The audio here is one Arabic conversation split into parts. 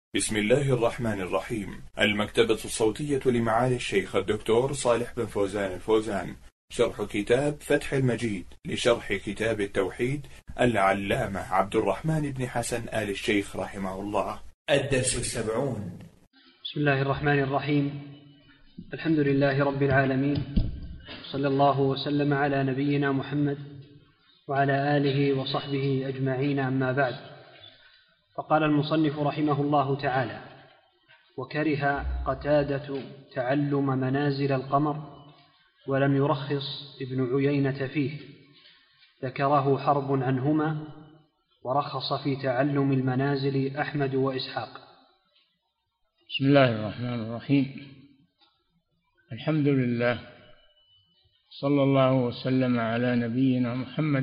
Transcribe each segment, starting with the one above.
بسم الله الرحمن الرحيم. المكتبة الصوتية لمعالي الشيخ الدكتور صالح بن فوزان الفوزان، شرح كتاب فتح المجيد لشرح كتاب التوحيد العلامة عبد الرحمن بن حسن آل الشيخ رحمه الله. الدرس 70. بسم الله الرحمن الرحيم. الحمد لله رب العالمين، صلى الله وسلم على نبينا محمد وعلى آله وصحبه أجمعين، أما بعد. فقال المصنف رحمه الله تعالى: وكره قتادة تعلم منازل القمر، ولم يرخص ابن عيينة فيه، ذكره حرب عنهما، ورخص في تعلم المنازل أحمد وإسحاق. بسم الله الرحمن الرحيم. الحمد لله، صلى الله وسلم على نبينا محمد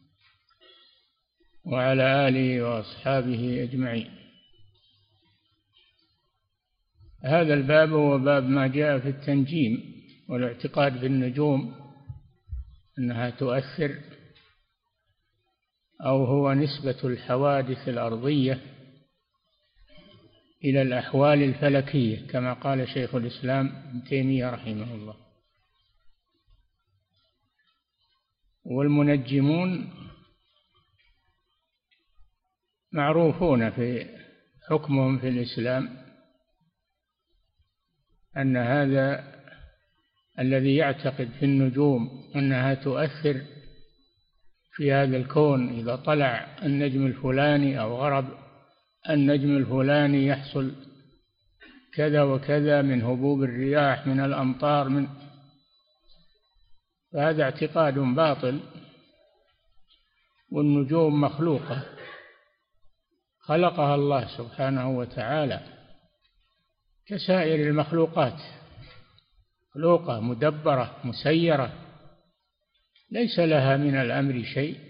وعلى آله وأصحابه أجمعين. هذا الباب هو باب ما جاء في التنجيم والاعتقاد بالنجوم أنها تؤثر، أو هو نسبة الحوادث الأرضية إلى الأحوال الفلكية كما قال شيخ الإسلام ابن تيمية رحمه الله. والمنجمون معروفون في حكمهم في الإسلام أن هذا الذي يعتقد في النجوم أنها تؤثر في هذا الكون، إذا طلع النجم الفلاني أو غرب النجم الفلاني يحصل كذا وكذا من هبوب الرياح، من الأمطار، فهذا اعتقاد باطل. والنجوم مخلوقة خلقها الله سبحانه وتعالى كسائر المخلوقات، مخلوقة مدبرة مسيرة، ليس لها من الأمر شيء.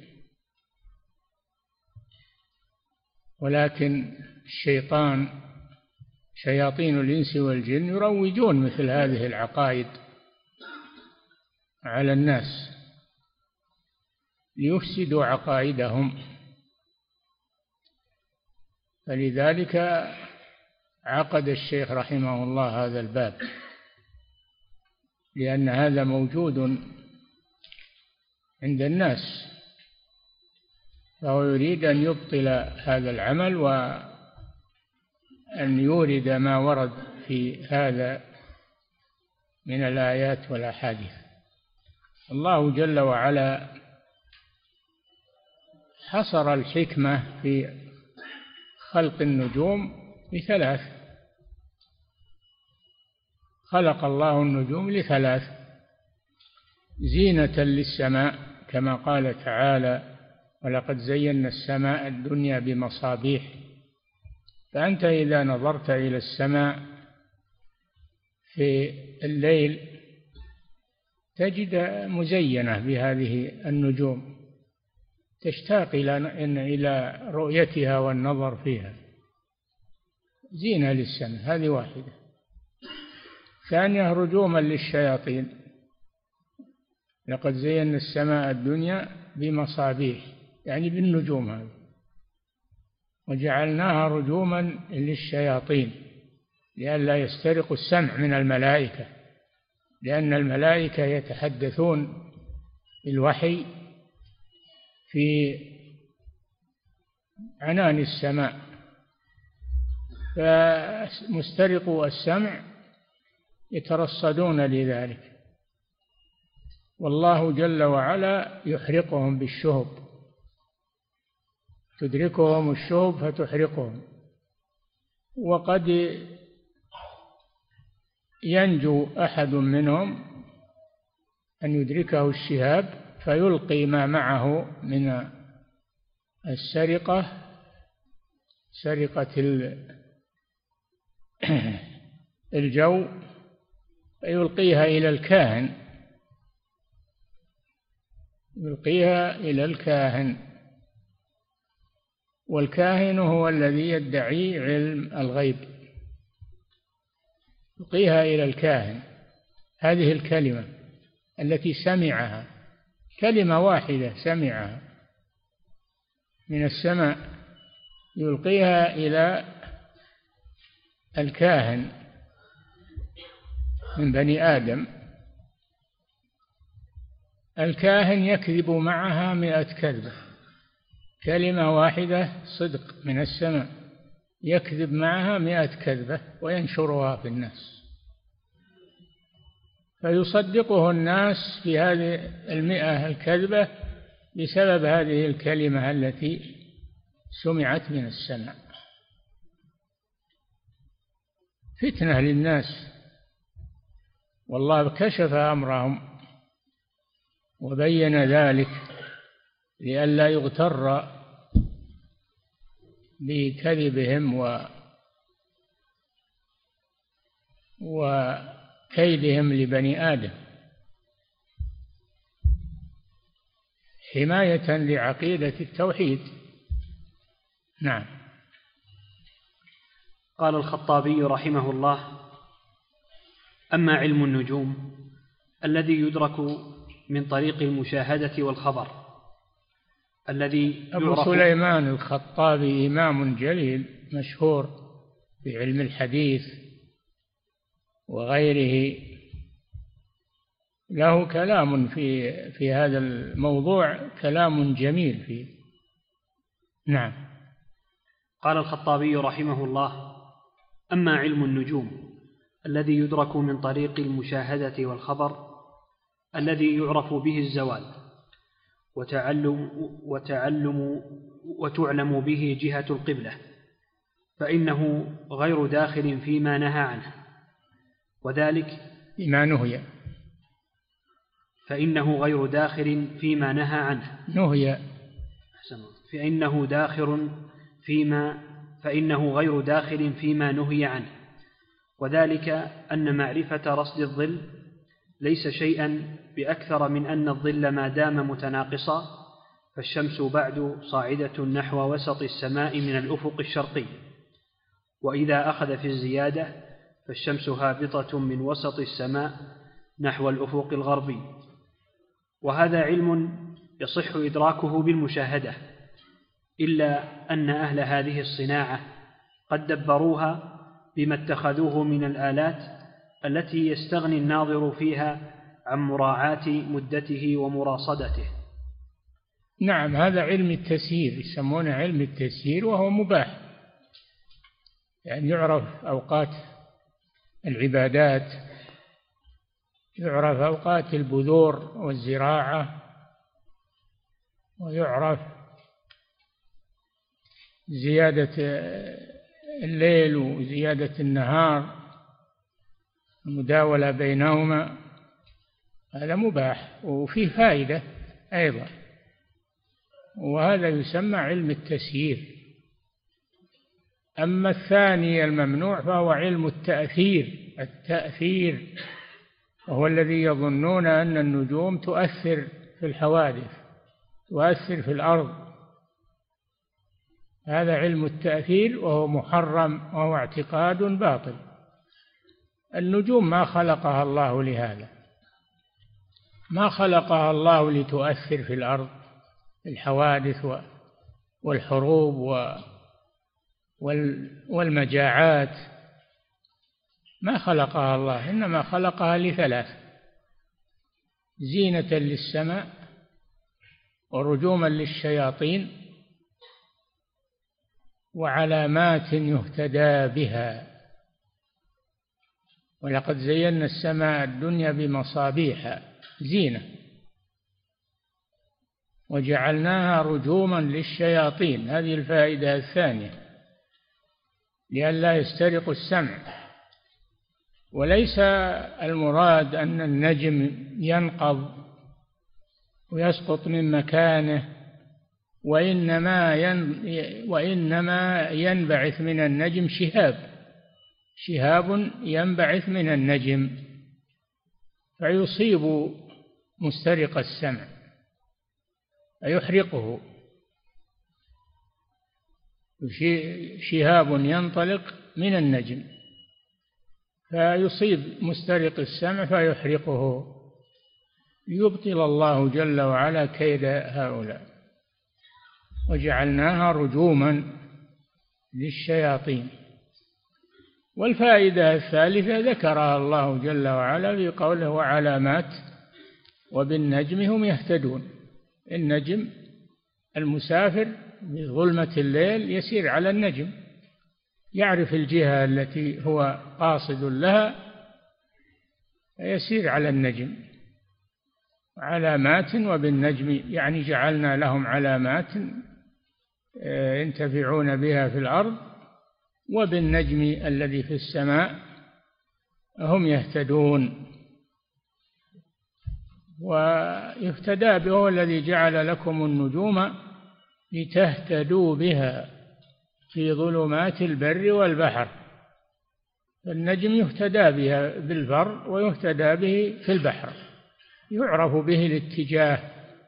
ولكن الشيطان، شياطين الإنس والجن، يروجون مثل هذه العقائد على الناس ليفسدوا عقائدهم. فلذلك عقد الشيخ رحمه الله هذا الباب، لأن هذا موجود عند الناس، فهو يريد أن يبطل هذا العمل وأن يورد ما ورد في هذا من الآيات والأحاديث. الله جل وعلا حصر الحكمة في خلق النجوم بثلاث. خلق الله النجوم لثلاث: زينة للسماء كما قال تعالى: ولقد زينا السماء الدنيا بمصابيح. فأنت إذا نظرت إلى السماء في الليل تجد مزينة بهذه النجوم، تشتاق إلى رؤيتها والنظر فيها. زينة للسماء، هذه واحدة. ثانية: رجوما للشياطين، لقد زينا السماء الدنيا بمصابيح، يعني بالنجوم هذه، وجعلناها رجوما للشياطين لئلا يسترقوا السمع من الملائكة، لأن الملائكة يتحدثون بالوحي في عنان السماء، فمسترقوا السمع يترصدون لذلك. والله جل وعلا يحرقهم بالشهب، تدركهم الشهب فتحرقهم. وقد ينجو أحد منهم أن يدركه الشهاب فيلقي ما معه من السرقة، سرقة الجو، فيلقيها إلى الكاهن، يلقيها إلى الكاهن. والكاهن هو الذي يدعي علم الغيب، يلقيها إلى الكاهن. هذه الكلمة التي سمعها، كلمة واحدة سمعها من السماء، يلقيها إلى الكاهن من بني آدم، الكاهن يكذب معها 100 كذبة، كلمة واحدة صدق من السماء يكذب معها 100 كذبة وينشرها في الناس، فيصدقه الناس في هذه 100 الكذبة بسبب هذه الكلمة التي سمعت من السماء. فتنة للناس، والله كشف أمرهم وبين ذلك لئلا يغتر بكذبهم وكيدهم لبني آدم، حماية لعقيدة التوحيد. نعم. قال الخطابي رحمه الله: أما علم النجوم الذي يدرك من طريق المشاهدة والخبر الذي أبو سليمان الخطابي إمام جليل مشهور في علم الحديث وغيره، له كلام في هذا الموضوع، كلام جميل فيه. نعم. قال الخطابي رحمه الله: أما علم النجوم الذي يدرك من طريق المشاهدة والخبر الذي يعرف به الزوال وتعلم به جهة القبلة، فإنه غير داخل فيما نهى عنه، وذلك فيما نهي، فإنه غير داخل فيما نهى عنه، فإنه غير داخل فيما نهي عنه، وذلك أن معرفة رصد الظل ليس شيئا بأكثر من أن الظل ما دام متناقصا، فالشمس بعد صاعدة نحو وسط السماء من الأفق الشرقي، وإذا أخذ في الزيادة فالشمس هابطة من وسط السماء نحو الأفق الغربي. وهذا علم يصح إدراكه بالمشاهدة، إلا أن أهل هذه الصناعة قد دبروها بما اتخذوه من الآلات التي يستغني الناظر فيها عن مراعاة مدته ومراصدته. نعم، هذا علم التسيير، يسمونه علم التسيير، وهو مباح، يعني يعرف أوقات العبادات، يعرف أوقات البذور والزراعة، ويعرف زيادة الليل وزيادة النهار، المداولة بينهما، هذا مباح وفيه فائدة أيضا، وهذا يسمى علم التسيير. أما الثاني الممنوع فهو علم التأثير، وهو الذي يظنون أن النجوم تؤثر في الحوادث، تؤثر في الأرض، هذا علم التأثير وهو محرم، وهو اعتقاد باطل. النجوم ما خلقها الله لهذا، ما خلقها الله لتؤثر في الأرض، الحوادث والحروب والمجاعات، ما خلقها الله، إنما خلقها ل3: زينة للسماء، ورجوما للشياطين، وعلامات يهتدى بها. ولقد زينا السماء الدنيا بمصابيح زينة وجعلناها رجوما للشياطين، هذه الفائدة الثانية، لئلا يسترقوا السمع. وليس المراد أن النجم ينقض ويسقط من مكانه، وإنما ينبعث من النجم شهاب ينبعث من النجم فيصيب مسترق السمع فيحرقه، شهاب ينطلق من النجم فيصيب مسترق السمع فيحرقه، يبطل الله جل وعلا كيد هؤلاء. وجعلناها رجوما للشياطين. والفائدة الثالثة ذكرها الله جل وعلا في قوله وعلامات وبالنجم هم يهتدون. النجم، المسافر بظلمة الليل يسير على النجم، يعرف الجهة التي هو قاصد لها يسير على النجم. علامات وبالنجم يعني جعلنا لهم علامات ينتفعون بها في الأرض، وبالنجم الذي في السماء هم يهتدون. ويهتدى به هو الذي جعل لكم النجوم لتهتدوا بها في ظلمات البر والبحر. النجم يهتدى بها بالبر ويهتدى به في البحر، يعرف به الاتجاه،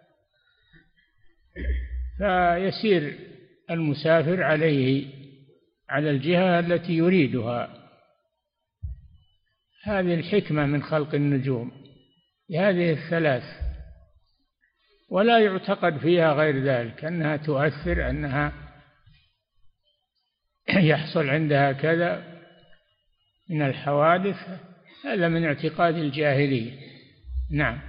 فيسير المسافر على الجهة التي يريدها. هذه الحكمة من خلق النجوم بهذه الثلاث، ولا يعتقد فيها غير ذلك، أنها تؤثر، أنها يحصل عندها كذا من الحوادث. هذا من اعتقاد الجاهلية. نعم.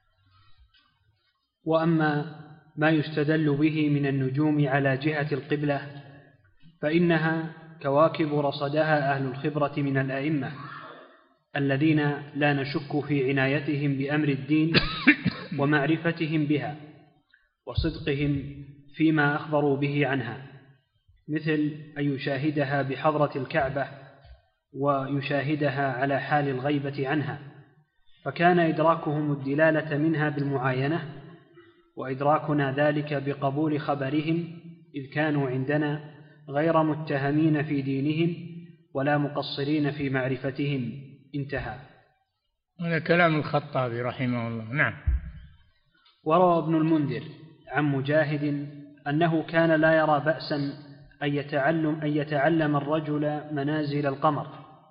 وأما ما يستدل به من النجوم على جهة القبلة فإنها كواكب رصدها أهل الخبرة من الأئمة الذين لا نشك في عنايتهم بأمر الدين ومعرفتهم بها وصدقهم فيما أخبروا به عنها، مثل أن يشاهدها بحضرة الكعبة ويشاهدها على حال الغيبة عنها، فكان إدراكهم الدلالة منها بالمعاينة، وإدراكنا ذلك بقبول خبرهم، إذ كانوا عندنا غير متهمين في دينهم ولا مقصرين في معرفتهم. انتهى. هذا كلام الخطابي رحمه الله. نعم. وروى ابن المنذر عن مجاهد أنه كان لا يرى بأسا أن يتعلم الرجل منازل القمر.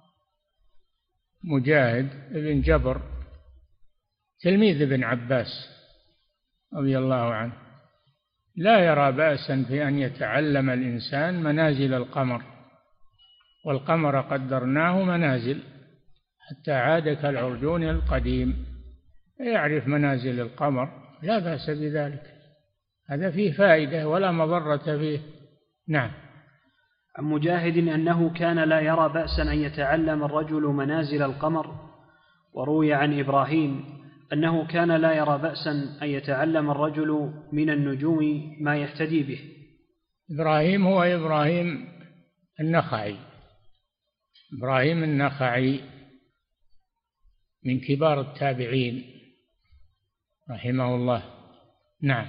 مجاهد بن جبر تلميذ ابن عباس رضي الله عنه، لا يرى بأسا في أن يتعلم الإنسان منازل القمر، والقمر قدرناه منازل حتى عاد كالعرجون القديم، يعرف منازل القمر، لا بأس بذلك، هذا فيه فائدة ولا مضرة فيه. نعم. عن مجاهد أنه كان لا يرى بأسا أن يتعلم الرجل منازل القمر. وروي عن إبراهيم أنه كان لا يرى بأسا أن يتعلم الرجل من النجوم ما يهتدي به. إبراهيم هو إبراهيم النخعي، إبراهيم النخعي من كبار التابعين رحمه الله. نعم.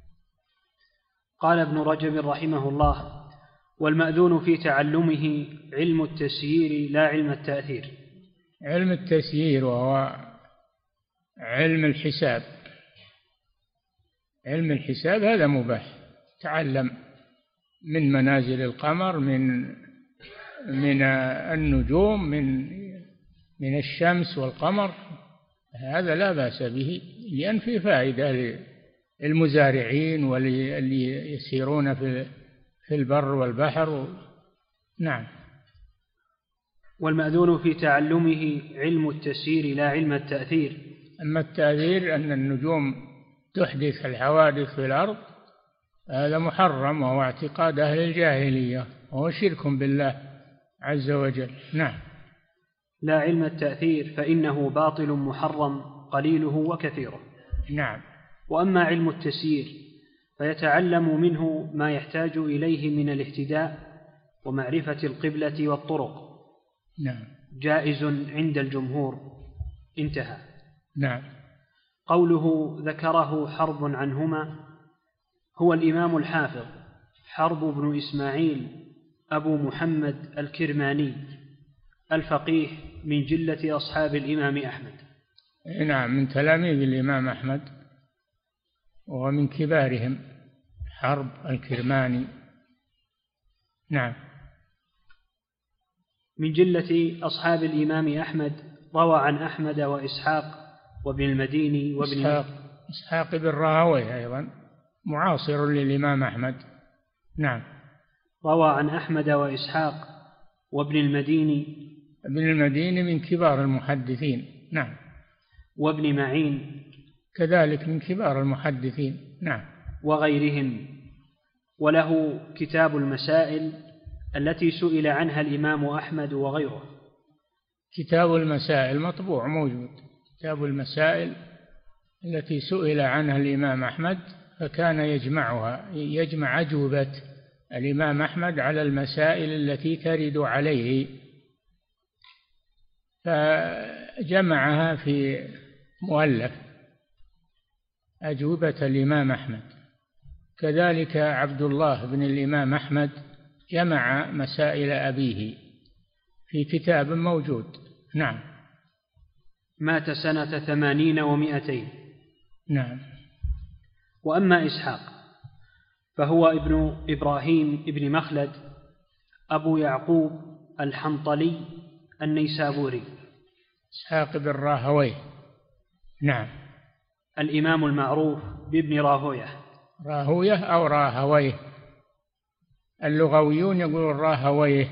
قال ابن رجب رحمه الله: والمأذون في تعلمه علم التسيير لا علم التأثير. علم التسيير وهو علم الحساب، علم الحساب هذا مباح، تعلم من منازل القمر، من النجوم، من الشمس والقمر، هذا لا بأس به، لأن فيه فائدة للمزارعين واللي يسيرون في البر والبحر. نعم. والمأذون في تعلمه علم التسيير لا علم التأثير. أما التأثير أن النجوم تحدث الحوادث في الأرض هذا محرم، وهو اعتقاد أهل الجاهلية، وهو شرك بالله عز وجل. نعم. لا علم التأثير فإنه باطل محرم قليله وكثيره. نعم. وأما علم التسيير فيتعلم منه ما يحتاج إليه من الاهتداء ومعرفة القبلة والطرق. نعم. جائز عند الجمهور. انتهى. نعم. قوله ذكره حرب عنهما هو الإمام الحافظ حرب بن إسماعيل أبو محمد الكرماني الفقيه من جلة أصحاب الإمام أحمد. نعم، من تلاميذ الإمام أحمد ومن كبارهم حرب الكرماني. نعم. من جلة أصحاب الإمام أحمد، روى عن أحمد وإسحاق وابن المديني وابن إسحاق بن راهويه أيضا معاصر للإمام أحمد. نعم. روى عن أحمد وإسحاق وابن المديني. ابن المديني من كبار المحدثين. نعم. وابن معين كذلك من كبار المحدثين. نعم. وغيرهم. وله كتاب المسائل التي سئل عنها الإمام أحمد وغيره. كتاب المسائل مطبوع موجود. كتاب المسائل التي سئل عنها الإمام أحمد، فكان يجمعها، يجمع أجوبة الإمام أحمد على المسائل التي ترد عليه، فجمعها في مؤلف أجوبة الإمام أحمد. كذلك عبد الله بن الإمام أحمد جمع مسائل أبيه في كتاب موجود. نعم. مات سنة 80 و200. نعم. وأما إسحاق فهو ابن إبراهيم ابن مخلد أبو يعقوب الحنطلي النيسابوري. إسحاق بن راهويه. نعم. الإمام المعروف بابن راهويه. راهويه أو راهويه، اللغويون يقولون راهويه،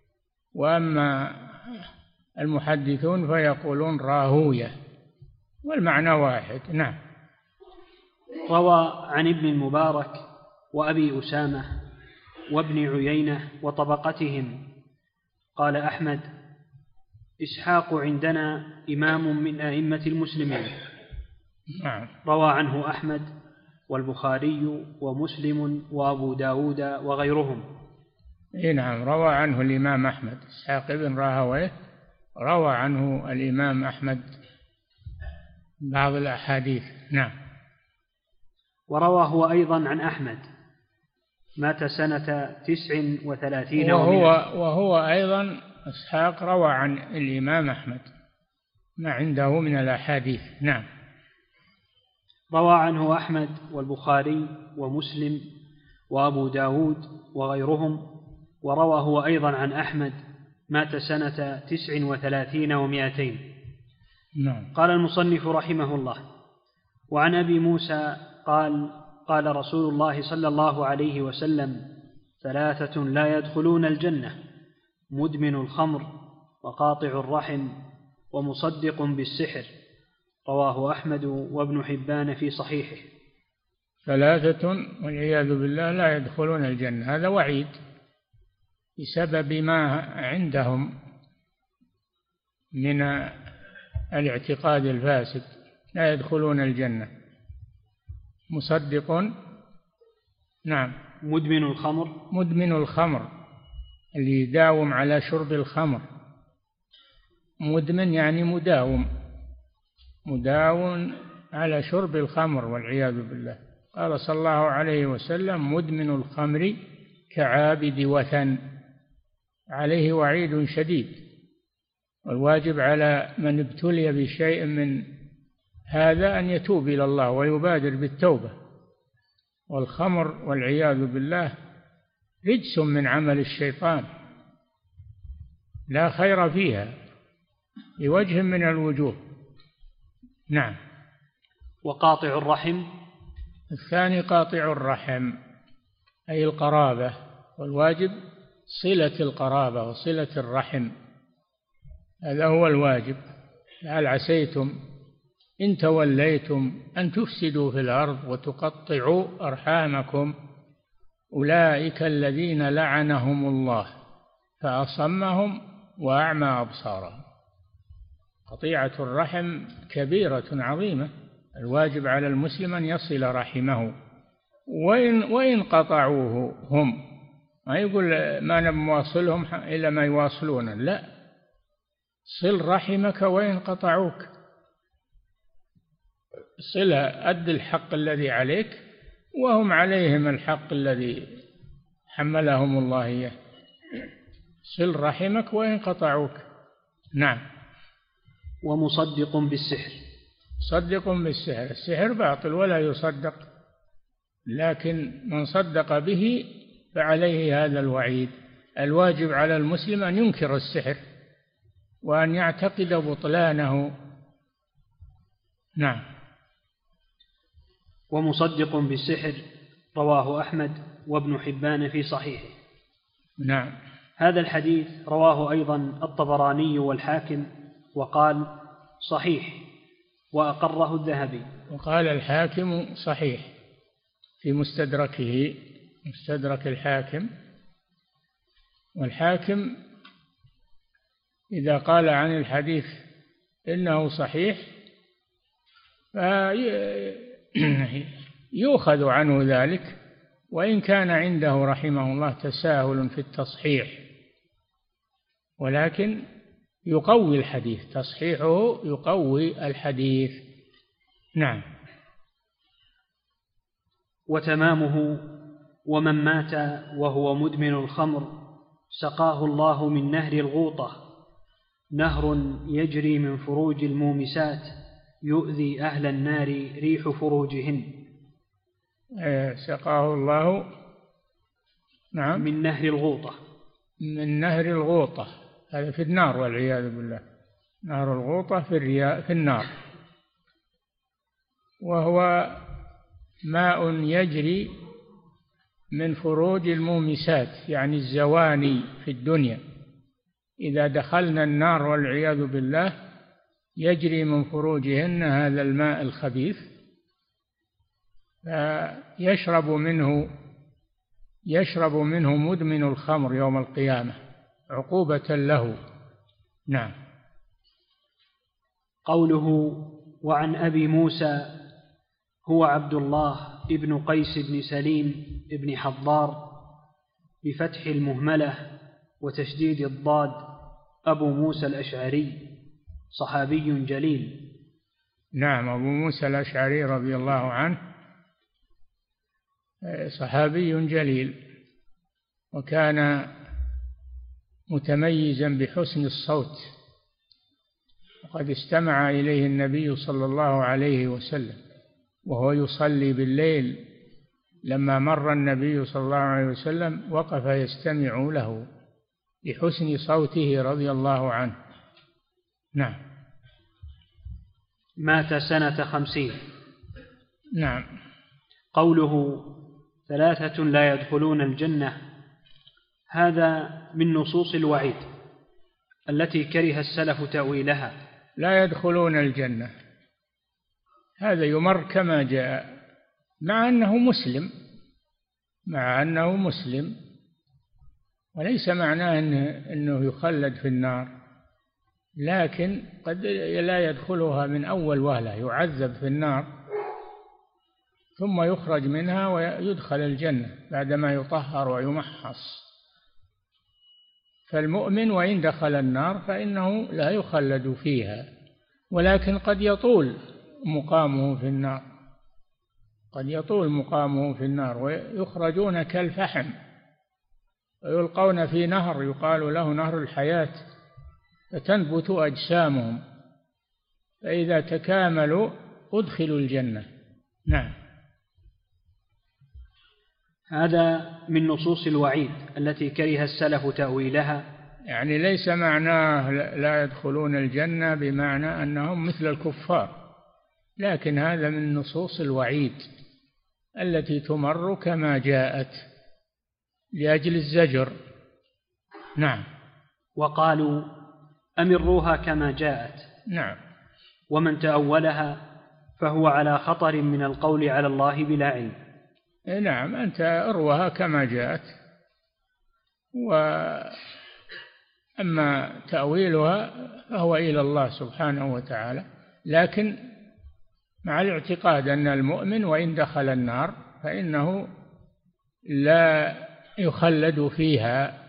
وأما المحدثون فيقولون راهويه، والمعنى واحد. نعم. روى عن ابن المبارك وأبي أسامة وابن عيينة وطبقتهم. قال أحمد: إسحاق عندنا إمام من أئمة المسلمين. نعم. روى عنه أحمد والبخاري ومسلم وأبو داود وغيرهم. نعم. روى عنه الإمام أحمد. إسحاق بن راهويه روى عنه الإمام أحمد بعض الأحاديث. نعم. وروى هو أيضا عن أحمد. مات سنة 39 وهو أيضا إسحاق روى عن الإمام أحمد ما عنده من الأحاديث. نعم. روى عنه أحمد والبخاري ومسلم وأبو داود وغيرهم. وروى هو أيضا عن أحمد. مات سنة 39 و200. نعم. قال المصنف رحمه الله: وعن أبي موسى قال: قال رسول الله صلى الله عليه وسلم: 3 لا يدخلون الجنة: مدمن الخمر، وقاطع الرحم، ومصدق بالسحر. رواه أحمد وابن حبان في صحيحه. 3 والعياذ بالله لا يدخلون الجنة، هذا وعيد بسبب ما عندهم من الاعتقاد الفاسد. لا يدخلون الجنة: مصدق. نعم. مدمن الخمر. مدمن الخمر اللي يداوم على شرب الخمر. مدمن يعني مداوم على شرب الخمر والعياذ بالله. قال صلى الله عليه وسلم: مدمن الخمر كعابد وثن. عليه وعيد شديد. والواجب على من ابتلي بشيء من هذا أن يتوب إلى الله ويبادر بالتوبة. والخمر والعياذ بالله رجس من عمل الشيطان لا خير فيها بوجه من الوجوه. نعم. وقاطع الرحم. الثاني قاطع الرحم أي القرابة، والواجب صلة القرابة وصلة الرحم، هذا هو الواجب. هل عسيتم إن توليتم أن تفسدوا في الأرض وتقطعوا أرحامكم أولئك الذين لعنهم الله فأصمهم وأعمى أبصارهم. قطيعة الرحم كبيرة عظيمة، الواجب على المسلم أن يصل رحمه، وإن قطعوه هم، ما يقول ما نواصلهم إلا ما يواصلون، لا، صل رحمك وإن قطعوك، صلة، أد الحق الذي عليك وهم عليهم الحق الذي حملهم الله إياه. صل رحمك وإن قطعوك. نعم. ومصدق بالسحر. صدق بالسحر، السحر باطل ولا يصدق، لكن من صدق به فعليه هذا الوعيد. الواجب على المسلم أن ينكر السحر وأن يعتقد بطلانه. نعم. ومصدق بالسحر رواه أحمد وابن حبان في صحيحه. نعم. هذا الحديث رواه أيضا الطبراني والحاكم وقال صحيح، وأقره الذهبي. وقال الحاكم صحيح في مستدركه، مستدرك الحاكم. والحاكم إذا قال عن الحديث إنه صحيح يؤخذ عنه ذلك، وإن كان عنده رحمه الله تساهل في التصحيح، ولكن يقوي الحديث، تصحيحه يقوي الحديث. نعم. وتمامه: ومن مات وهو مدمن الخمر سقاه الله من نهر الغوطة، نهر يجري من فروج المومسات يؤذي أهل النار ريح فروجهن. سقاه الله، نعم، من نهر الغوطة. من نهر الغوطة، هذا في النار والعياذ بالله. نهر الغوطة في النار، وهو ماء يجري من فروج المومسات، يعني الزواني في الدنيا. إذا دخلنا النار والعياذ بالله يجري من فروجهن هذا الماء الخبيث، يشرب منه مدمن الخمر يوم القيامة عقوبة له. نعم. قوله: وعن أبي موسى هو عبد الله ابن قيس بن سليم ابن حضار بفتح المهملة وتشديد الضاد، أبو موسى الأشعري، صحابي جليل. نعم، أبو موسى الأشعري رضي الله عنه صحابي جليل، وكان متميزا بحسن الصوت، وقد استمع إليه النبي صلى الله عليه وسلم وهو يصلي بالليل. لما مر النبي صلى الله عليه وسلم وقف يستمع له لحسن صوته رضي الله عنه. نعم. مات سنة 50. نعم. قوله: 3 لا يدخلون الجنة، هذا من نصوص الوعيد التي كره السلف تأويلها. لا يدخلون الجنة، هذا يمر كما جاء، مع أنه مسلم، وليس معناه أنه يخلد في النار، لكن قد لا يدخلها من أول وهلة، يعذب في النار ثم يخرج منها ويدخل الجنة بعدما يطهر ويمحص. فالمؤمن وإن دخل النار فإنه لا يخلد فيها، ولكن قد يطول مقامه في النار، قد يطول مقامه في النار ويخرجون كالفحم ويلقون في نهر يقال له نهر الحياة، فتنبت أجسامهم، فإذا تكاملوا أدخلوا الجنة. نعم. هذا من نصوص الوعيد التي كره السلف تأويلها، يعني ليس معناه لا يدخلون الجنة بمعنى أنهم مثل الكفار، لكن هذا من نصوص الوعيد التي تمر كما جاءت لأجل الزجر. نعم. وقالوا: أمروها كما جاءت. نعم. ومن تأولها فهو على خطر من القول على الله بلا علم. نعم، أنت أروها كما جاءت، وأما تأويلها فهو إلى الله سبحانه وتعالى، لكن مع الاعتقاد أن المؤمن وإن دخل النار فإنه لا يخلد فيها،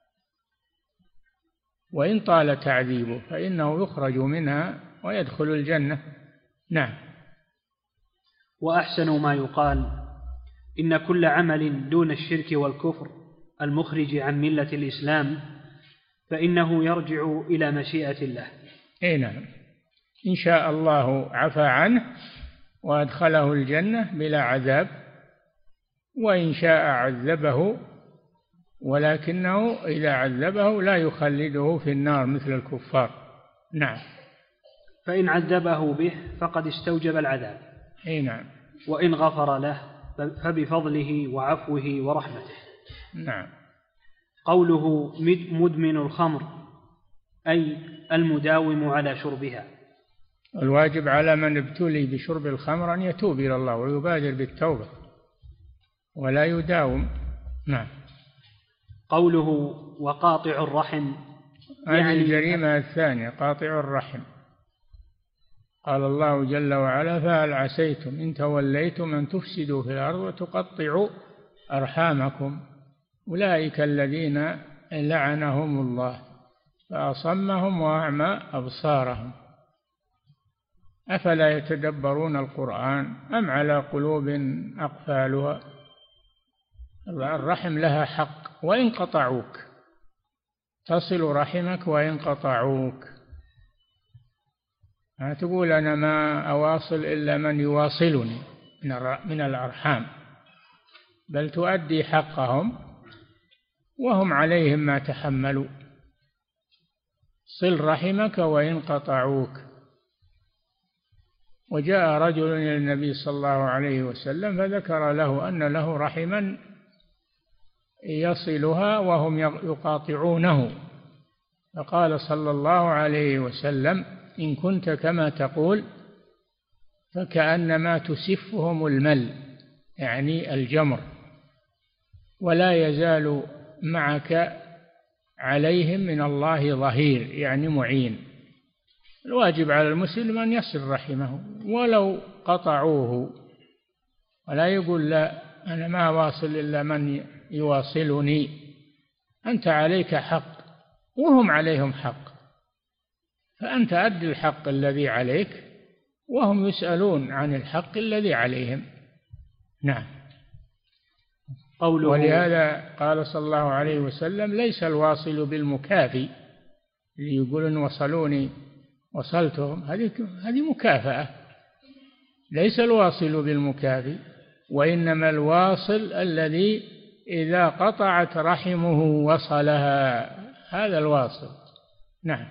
وإن طال تعذيبه فإنه يخرج منها ويدخل الجنة. نعم. وأحسن ما يقال: إن كل عمل دون الشرك والكفر المخرج عن ملة الإسلام فإنه يرجع إلى مشيئة الله. نعم، إن شاء الله عفى عنه وأدخله الجنة بلا عذاب، وإن شاء عذبه، ولكنه إذا عذبه لا يخلده في النار مثل الكفار. نعم. فإن عذبه به فقد استوجب العذاب. نعم. وإن غفر له فبفضله وعفوه ورحمته. نعم. قوله مدمن الخمر أي المداوم على شربها. الواجب على من ابتلي بشرب الخمر أن يتوب إلى الله ويبادر بالتوبة ولا يداوم. نعم. قوله وقاطع الرحم هذه الجريمة الثانية، قاطع الرحم. قال الله جل وعلا فهل عسيتم إن توليتم أن تفسدوا في الأرض وتقطعوا أرحامكم أولئك الذين لعنهم الله فأصمهم وأعمى أبصارهم أفلا يتدبرون القرآن أم على قلوب أقفالها. الرحم لها حق وإن قطعوك، تصل رحمك وإن قطعوك. لا تقول أنا ما أواصل إلا من يواصلني من الأرحام، بل تؤدي حقهم وهم عليهم ما تحملوا. صل رحمك وإن قطعوك. وجاء رجل إلى النبي صلى الله عليه وسلم فذكر له أن له رحما يصلها وهم يقاطعونه، فقال صلى الله عليه وسلم إن كنت كما تقول فكأنما تسفهم المل، يعني الجمر، ولا يزال معك عليهم من الله ظهير، يعني معين. الواجب على المسلم أن يصل رحمه ولو قطعوه، ولا يقول لا أنا ما واصل إلا من يواصلني. أنت عليك حق وهم عليهم حق، فأنت أد الحق الذي عليك وهم يسألون عن الحق الذي عليهم. نعم. ولهذا قال صلى الله عليه وسلم ليس الواصل بالمكافي، اللي يقولون وصلوني وصلتهم، هذه مكافأة. ليس الواصل بالمكافي، وإنما الواصل الذي إذا قطعت رحمه وصلها، هذا الواصل. نعم.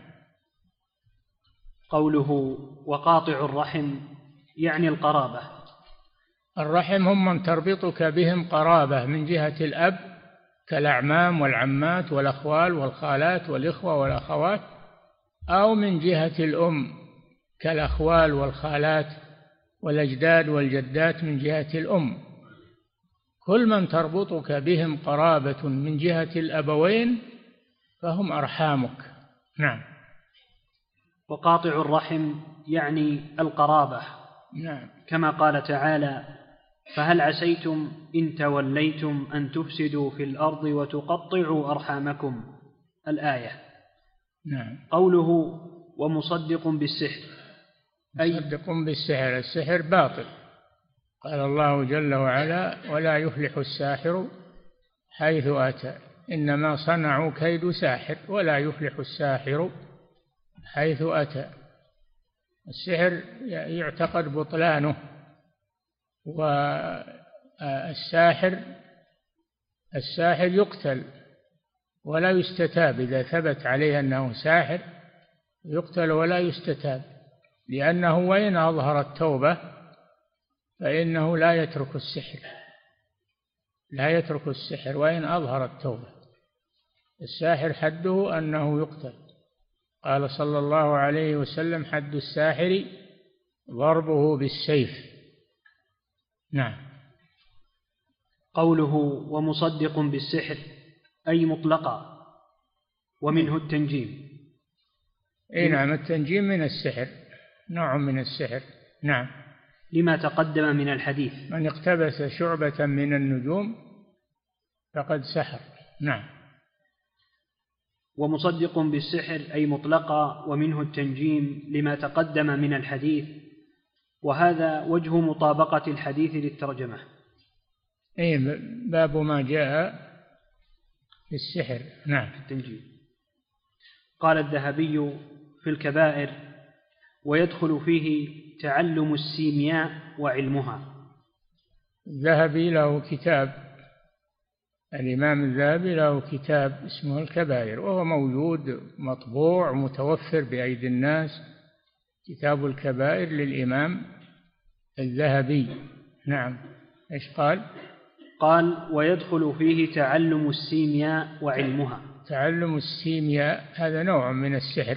قوله وقاطع الرحم يعني القرابة. الرحم هم من تربطك بهم قرابة من جهة الأب كالأعمام والعمات والأخوال والخالات والإخوة والأخوات، أو من جهة الأم كالأخوال والخالات والأجداد والجدات من جهة الأم. كل من تربطك بهم قرابة من جهة الأبوين فهم أرحامك. نعم. وقاطع الرحم يعني القرابة. نعم. كما قال تعالى فهل عسيتم إن توليتم أن تفسدوا في الأرض وتقطعوا أرحامكم، الآية. نعم. قوله ومصدق بالسحر مصدق بالسحر، السحر باطل. قال الله جل وعلا ولا يفلح الساحر حيث أتى إنما صنعوا كيد ساحر ولا يفلح الساحر حيث أتى. السحر يعتقد بطلانه، والساحر يقتل ولا يستتاب. إذا ثبت عليه أنه ساحر يقتل ولا يستتاب، لأنه وإن أظهر التوبة فإنه لا يترك السحر وإن أظهر التوبة. الساحر حده أنه يقتل. قال صلى الله عليه وسلم حد الساحر ضربه بالسيف. نعم. قوله ومصدق بالسحر أي مطلقا، ومنه التنجيم. نعم، التنجيم من السحر، نوع من السحر. نعم. لما تقدم من الحديث من اقتبس شعبة من النجوم فقد سحر. نعم. ومصدق بالسحر أي مطلقا، ومنه التنجيم لما تقدم من الحديث، وهذا وجه مطابقة الحديث للترجمة. باب ما جاء في السحر. نعم. التنجيم. قال الذهبي في الكبائر ويدخل فيه تعلم السيمياء وعلمها. الذهبي له كتاب، الإمام الذهبي له كتاب اسمه الكبائر، وهو موجود مطبوع متوفر بأيدي الناس، كتاب الكبائر للإمام الذهبي. نعم. إيش قال؟ قال: ويدخل فيه تعلم السيمياء وعلمها. تعلم السيمياء هذا نوع من السحر.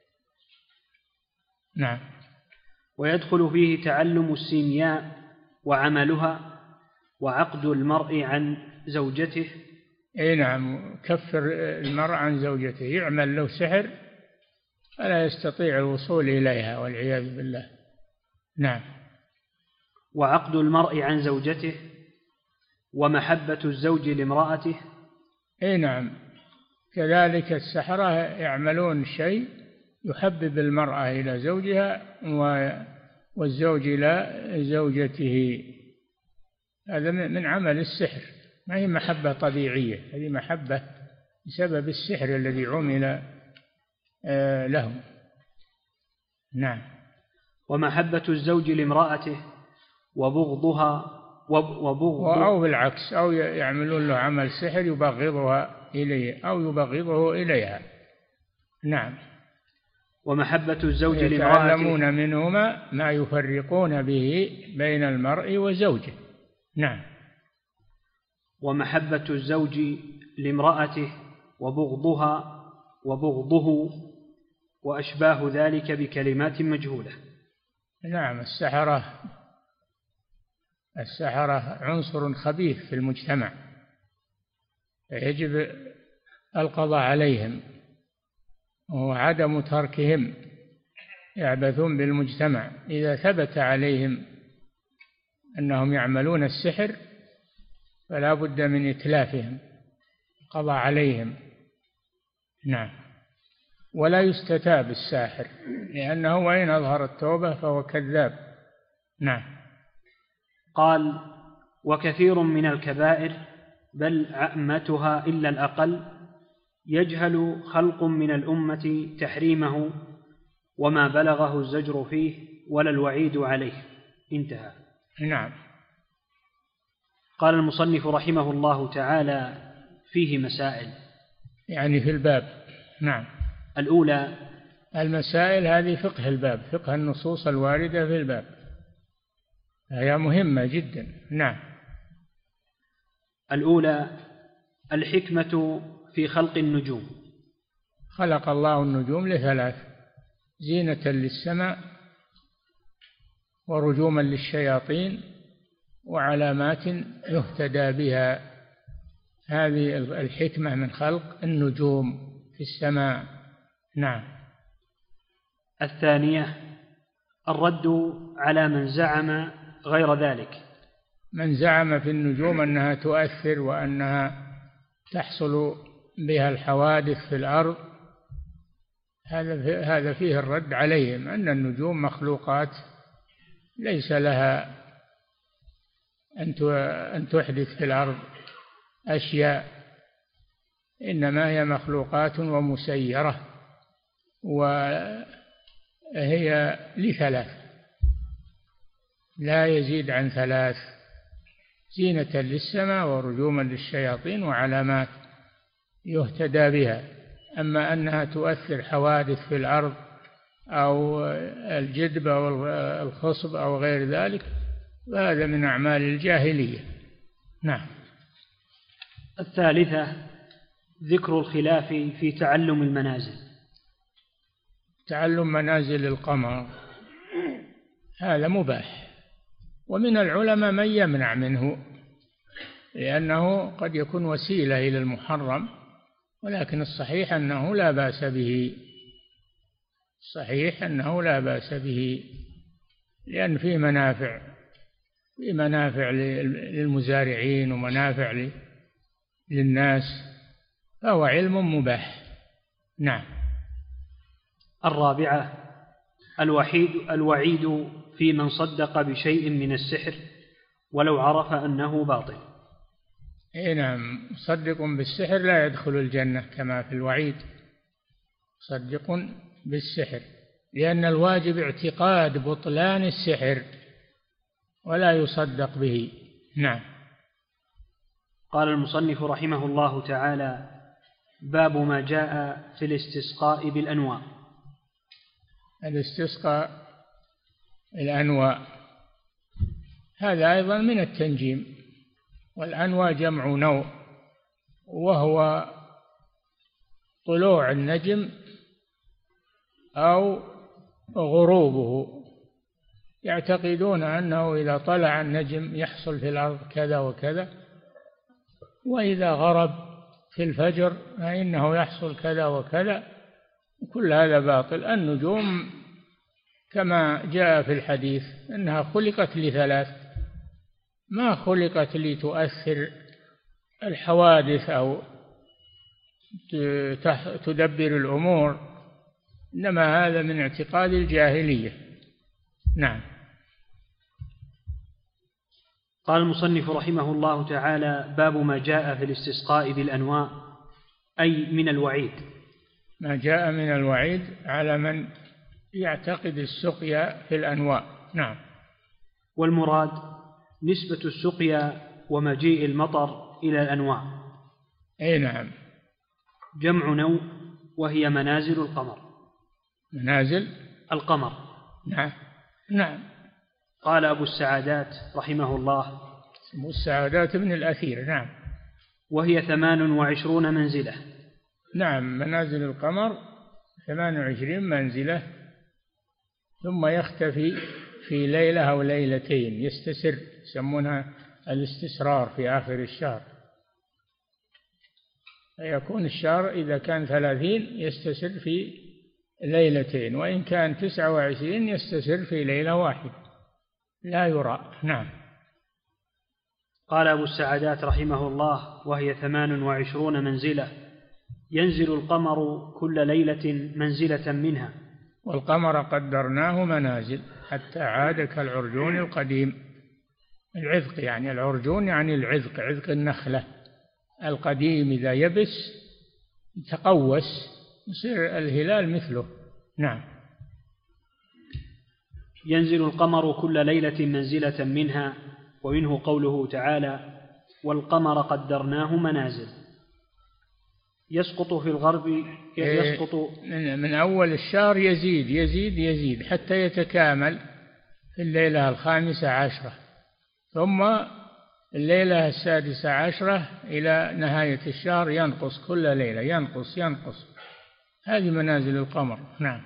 نعم. ويدخل فيه تعلم السيمياء وعملها وعقد المرء عن زوجته. اي نعم، كفر المرء عن زوجته، يعمل له سحر فلا يستطيع الوصول إليها والعياذ بالله. نعم. وعقد المرء عن زوجته ومحبة الزوج لامرأته. اي نعم، كذلك السحرة يعملون شيء يحبب المرأة إلى زوجها والزوج إلى زوجته. هذا من عمل السحر، ما هي محبة طبيعية، هذه محبة بسبب السحر الذي عمل لهم. نعم. ومحبة الزوج لامرأته وبغضها أو بالعكس، أو يعملون له عمل سحر يبغضها إليه أو يبغضه إليها. نعم. ومحبة الزوج لامرأته، يتعلمون منهما ما يفرقون به بين المرء وزوجه. نعم. ومحبة الزوج لامرأته وبغضها وبغضه وأشباه ذلك بكلمات مجهولة. نعم. السحرة عنصر خبيث في المجتمع، يجب القضاء عليهم وعدم تركهم، يعبثون بالمجتمع. إذا ثبت عليهم أنهم يعملون السحر فلا بد من إتلافهم، القضاء عليهم. نعم. ولا يستتاب الساحر، لأنه وإن أظهر التوبة فهو كذاب. نعم. قال: وكثير من الكبائر بل عامتها إلا الأقل يجهل خلق من الأمة تحريمه وما بلغه الزجر فيه ولا الوعيد عليه. انتهى. نعم. قال المصنف رحمه الله تعالى: فيه مسائل، يعني في الباب. نعم. الأولى المسائل هذه فقه الباب، فقه النصوص الواردة في الباب، هي مهمة جدا. نعم. الأولى الحكمة في خلق النجوم. خلق الله النجوم لثلاث: زينة للسماء، ورجوما للشياطين، وعلامات يهتدى بها. هذه الحكمة من خلق النجوم في السماء. نعم. الثانية الرد على من زعم غير ذلك. من زعم في النجوم أنها تؤثر وأنها تحصل بها الحوادث في الأرض، هذا فيه الرد عليهم، أن النجوم مخلوقات ليس لها أن تحدث في الأرض أشياء، إنما هي مخلوقات ومسيرة، وهي لثلاث لا يزيد عن ثلاث: زينة للسماء، ورجوما للشياطين، وعلامات يهتدى بها. أما أنها تؤثر حوادث في الأرض أو الجدب أو الخصب أو غير ذلك فهذا من أعمال الجاهلية. نعم. الثالثة ذكر الخلاف في تعلم المنازل. تعلم منازل القمر هذا مباح، ومن العلماء من يمنع منه لأنه قد يكون وسيلة إلى المحرم، ولكن الصحيح أنه لا بأس به، صحيح أنه لا بأس به، لأن فيه منافع للمزارعين ومنافع للناس، فهو علم مباح. نعم. الرابعة الوعيد في من صدق بشيء من السحر ولو عرف أنه باطل. نعم. مصدق بالسحر لا يدخل الجنة كما في الوعيد، مصدق بالسحر، لأن الواجب اعتقاد بطلان السحر ولا يصدق به. نعم. قال المصنف رحمه الله تعالى: باب ما جاء في الاستسقاء بالأنواء. الاستسقاء الأنواء هذا أيضا من التنجيم، والأنوى جمع نوء، وهو طلوع النجم أو غروبه. يعتقدون أنه إذا طلع النجم يحصل في الأرض كذا وكذا، وإذا غرب في الفجر فإنه يحصل كذا وكذا. كل هذا باطل. النجوم كما جاء في الحديث أنها خلقت لثلاث، ما خلقت لتؤثر الحوادث أو تدبر الأمور، إنما هذا من اعتقاد الجاهلية. نعم. قال المصنف رحمه الله تعالى: باب ما جاء في الاستسقاء بالأنواء، أي من الوعيد. ما جاء من الوعيد على من يعتقد السقيا في الأنواء. نعم. والمراد نسبة السقيا ومجيء المطر إلى الأنواع. أي نعم. جمع نوء، وهي منازل القمر. منازل القمر. نعم. نعم. قال أبو السعادات رحمه الله: أبو السعادات بن الأثير. نعم. وهي 28 منزلة. نعم. منازل القمر 28 منزلة، ثم يختفي في ليلة أو ليلتين، يستسر، يسمونها الاستسرار في آخر الشهر. يكون الشهر إذا كان 30 يستسر في ليلتين، وإن كان 29 يستسر في ليلة واحدة لا يرى. نعم. قال أبو السعادات رحمه الله: وهي 28 منزلة، ينزل القمر كل ليلة منزلة منها. والقمر قدرناه منازل حتى عاد كالعرجون القديم. العذق يعني العرجون يعني العذق، عذق النخلة القديم إذا يبس يتقوس يصير الهلال مثله. نعم. ينزل القمر كل ليلة منزلة منها، ومنه قوله تعالى: والقمر قدرناه منازل. يسقط في الغرب، يسقط من أول الشهر يزيد يزيد يزيد حتى يتكامل في الليلة 15، ثم الليلة 16 إلى نهاية الشهر ينقص كل ليلة، ينقص. هذه منازل القمر. نعم.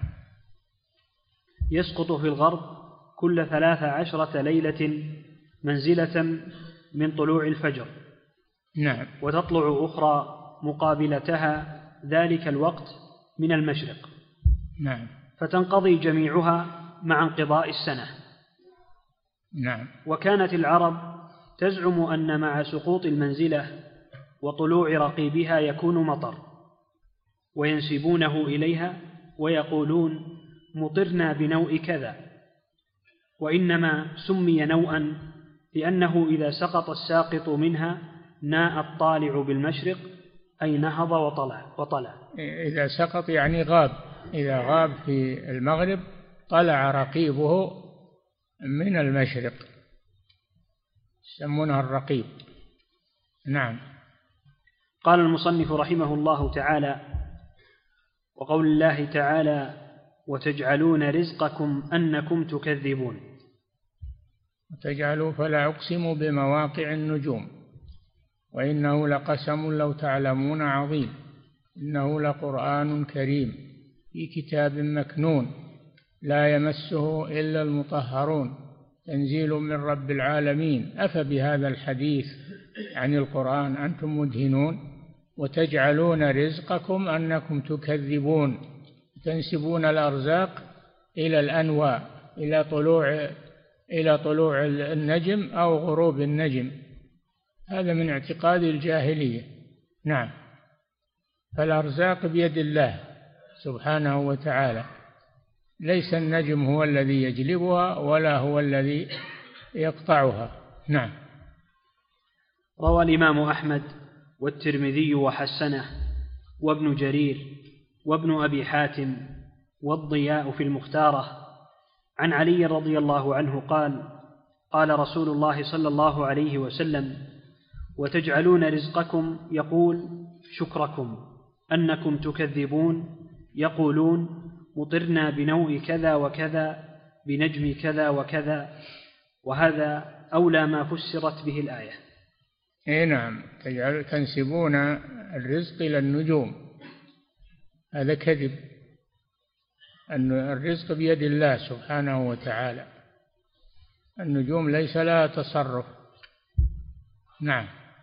يسقط في الغرب كل 13 ليلة منزلة من طلوع الفجر. نعم. وتطلع أخرى مقابلتها ذلك الوقت من المشرق. نعم. فتنقضي جميعها مع انقضاء السنة. نعم. وكانت العرب تزعم أن مع سقوط المنزلة وطلوع رقيبها يكون مطر، وينسبونه إليها ويقولون: مطرنا بنوء كذا. وإنما سمي نوءا لأنه إذا سقط الساقط منها ناء الطالع بالمشرق، أي نهض وطلع. إذا سقط يعني غاب، إذا غاب في المغرب طلع رقيبه من المشرق، يسمونها الرقيب. نعم. قال المصنف رحمه الله تعالى: وقول الله تعالى: وتجعلون رزقكم أنكم تكذبون. وتجعلوا فلا أقسم بمواقع النجوم وإنه لقسم لو تعلمون عظيم إنه لقرآن كريم في كتاب مكنون لا يمسه إلا المطهرون تنزيل من رب العالمين. أفبهذا الحديث عن القرآن أنتم مدهنون. وتجعلون رزقكم أنكم تكذبون، تنسبون الأرزاق إلى الأنواء، إلى طلوع النجم أو غروب النجم. هذا من اعتقاد الجاهلية. نعم. فالأرزاق بيد الله سبحانه وتعالى، ليس النجم هو الذي يجلبها ولا هو الذي يقطعها. نعم. روى الإمام أحمد والترمذي وحسنه وابن جرير وابن أبي حاتم والضياء في المختارة عن علي رضي الله عنه قال: قال رسول الله صلى الله عليه وسلم: وتجعلون رزقكم يقول شكركم أنكم تكذبون، يقولون مطرنا بنوء كذا وكذا بنجم كذا وكذا. وهذا أولى ما فسرت به الآية. إيه نعم، تنسبون الرزق إلى النجوم، هذا كذب. أن الرزق بيد الله سبحانه وتعالى، النجوم ليس لها تصرف. نعم.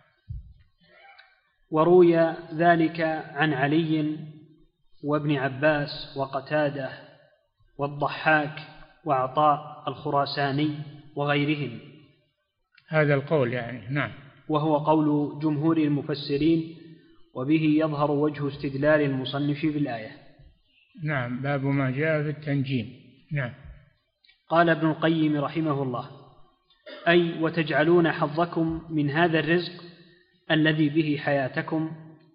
وروي ذلك عن علي وابن عباس وقتادة والضحاك وعطاء الخراساني وغيرهم، هذا القول يعني. نعم. وهو قول جمهور المفسرين، وبه يظهر وجه استدلال المصنف بالآية. نعم، باب ما جاء في التنجيم. نعم. قال ابن القيم رحمه الله: أي وتجعلون حظكم من هذا الرزق الذي به حياتكم،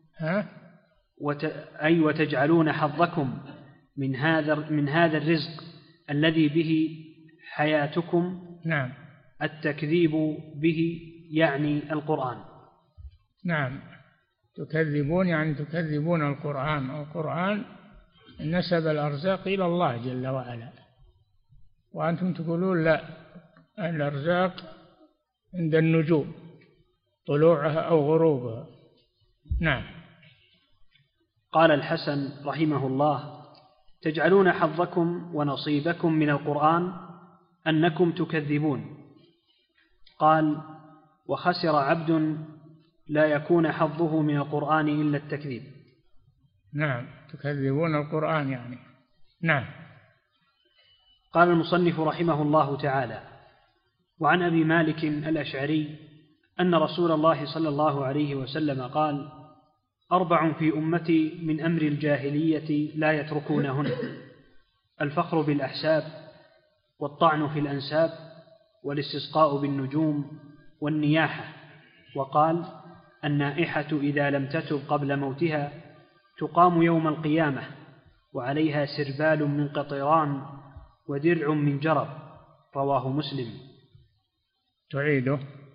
أي وتجعلون حظكم من هذا الرزق الذي به حياتكم. نعم. التكذيب به يعني القرآن. نعم، تكذبون يعني تكذبون القرآن. القرآن نسب الأرزاق إلى الله جل وعلا، وأنتم تقولون لا، الأرزاق عند النجوم طلوعها أو غروبها. نعم. قال الحسن رحمه الله: تجعلون حظكم ونصيبكم من القرآن أنكم تكذبون. قال: وخسر عبد لا يكون حظه من القرآن إلا التكذيب. نعم، تكذبون القرآن يعني. نعم. قال المصنف رحمه الله تعالى: وعن أبي مالك الأشعري أن رسول الله صلى الله عليه وسلم قال: 4 في أمتي من أمر الجاهلية لا يتركونهن: الفخر بالأحساب، والطعن في الأنساب، والاستسقاء بالنجوم، والنياحة. وقال: النائحة إذا لم تتب قبل موتها تقام يوم القيامة، وعليها سربال من قطران ودرع من جرب. رواه مسلم. تعيده.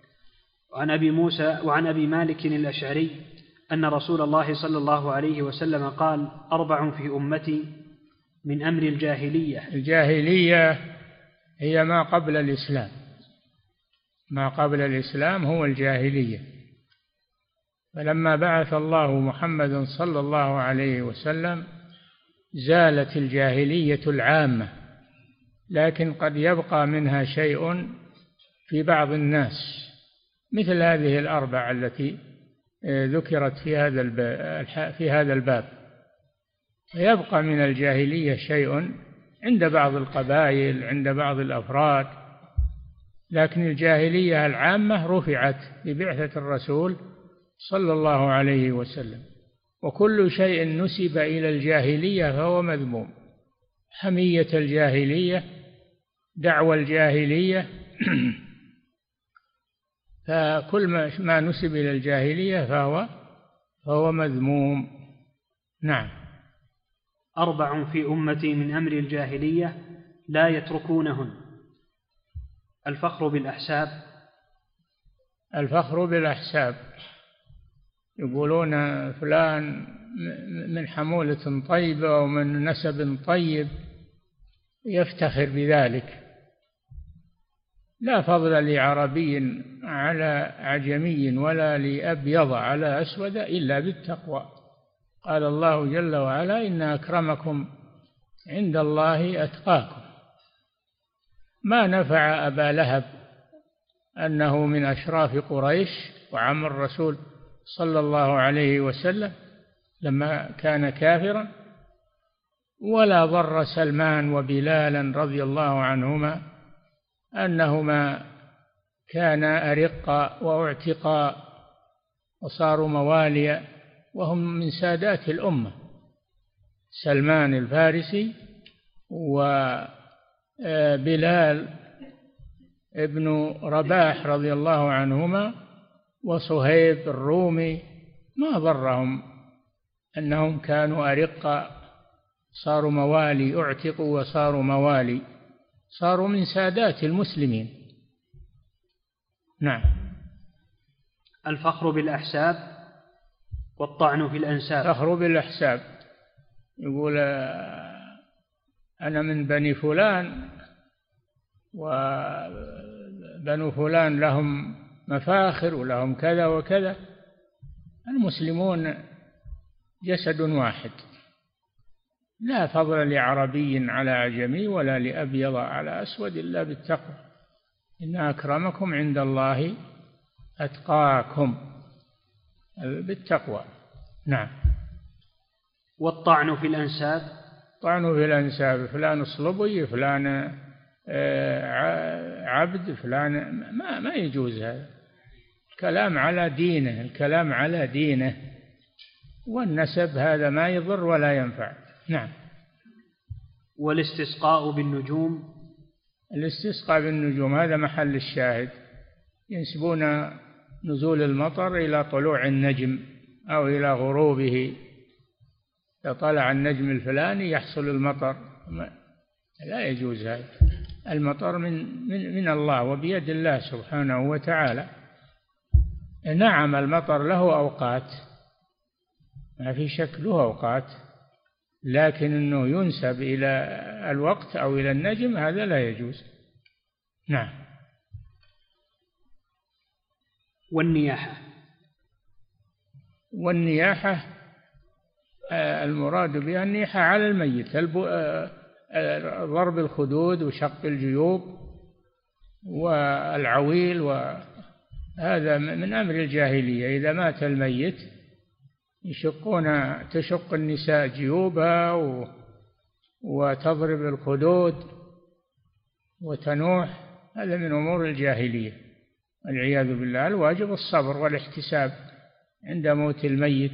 وعن أبي مالك الأشعري أن رسول الله صلى الله عليه وسلم قال: 4 في أمتي من أمر الجاهلية. الجاهلية هي ما قبل الإسلام، ما قبل الإسلام هو الجاهلية. فلما بعث الله محمدا صلى الله عليه وسلم زالت الجاهلية العامة، لكن قد يبقى منها شيء في بعض الناس، مثل هذه الأربع التي ذكرت في هذا الباب. يبقى من الجاهلية شيء عند بعض القبائل، عند بعض الأفراد، لكن الجاهلية العامة رفعت ببعثة الرسول صلى الله عليه وسلم. وكل شيء نسب إلى الجاهلية فهو مذموم: حمية الجاهلية، دعوى الجاهلية، فكل ما نسب إلى الجاهلية فهو مذموم. نعم. 4 في أمتي من أمر الجاهلية لا يتركونهن: الفخر بالأحساب. الفخر بالأحساب، يقولون فلان من حمولة طيبة ومن نسب طيب، يفتخر بذلك. لا فضل لعربي على عجمي ولا لأبيض على أسود إلا بالتقوى. قال الله جل وعلا: إن أكرمكم عند الله أتقاكم. ما نفع أبا لهب أنه من أشراف قريش وعم الرسول صلى الله عليه وسلم لما كان كافرا، ولا ضر سلمان وبلالا رضي الله عنهما أنهما كانا أرقا واعتقا وصاروا مواليا، وهم من سادات الأمة، سلمان الفارسي وبلال ابن رباح رضي الله عنهما وصهيب الرومي. ما ضرهم أنهم كانوا أرقا، صاروا موالي، اعتقوا وصاروا موالي، صاروا من سادات المسلمين. نعم. الفخر بالأحساب والطعن في الأنساب. فخر بالأحساب، يقول أنا من بني فلان، وبنو فلان لهم مفاخر ولهم كذا وكذا. المسلمون جسد واحد، لا فضل لعربي على أعجمي ولا لأبيض على أسود إلا بالتقوى، إن أكرمكم عند الله أتقاكم، بالتقوى. نعم. والطعن في الأنساب، طعن في الأنساب، فلان أصلبي، فلان عبد، فلان ما يجوز هذا. الكلام على دينه، الكلام على دينه، والنسب هذا ما يضر ولا ينفع. نعم. والاستسقاء بالنجوم، الاستسقاء بالنجوم هذا محل الشاهد، ينسبون نزول المطر إلى طلوع النجم أو إلى غروبه، إذا طلع النجم الفلاني يحصل المطر، لا يجوز هذا. المطر من الله وبيد الله سبحانه وتعالى. نعم المطر له أوقات، ما في شك له أوقات، لكن أنه ينسب إلى الوقت أو إلى النجم هذا لا يجوز. نعم. والنياحة المراد بها النياحة على الميت، ضرب الخدود وشق الجيوب والعويل، وهذا من أمر الجاهلية. إذا مات الميت تشق النساء جيوبها وتضرب الخدود وتنوح، هذا من أمور الجاهلية والعياذ بالله. الواجب الصبر والاحتساب عند موت الميت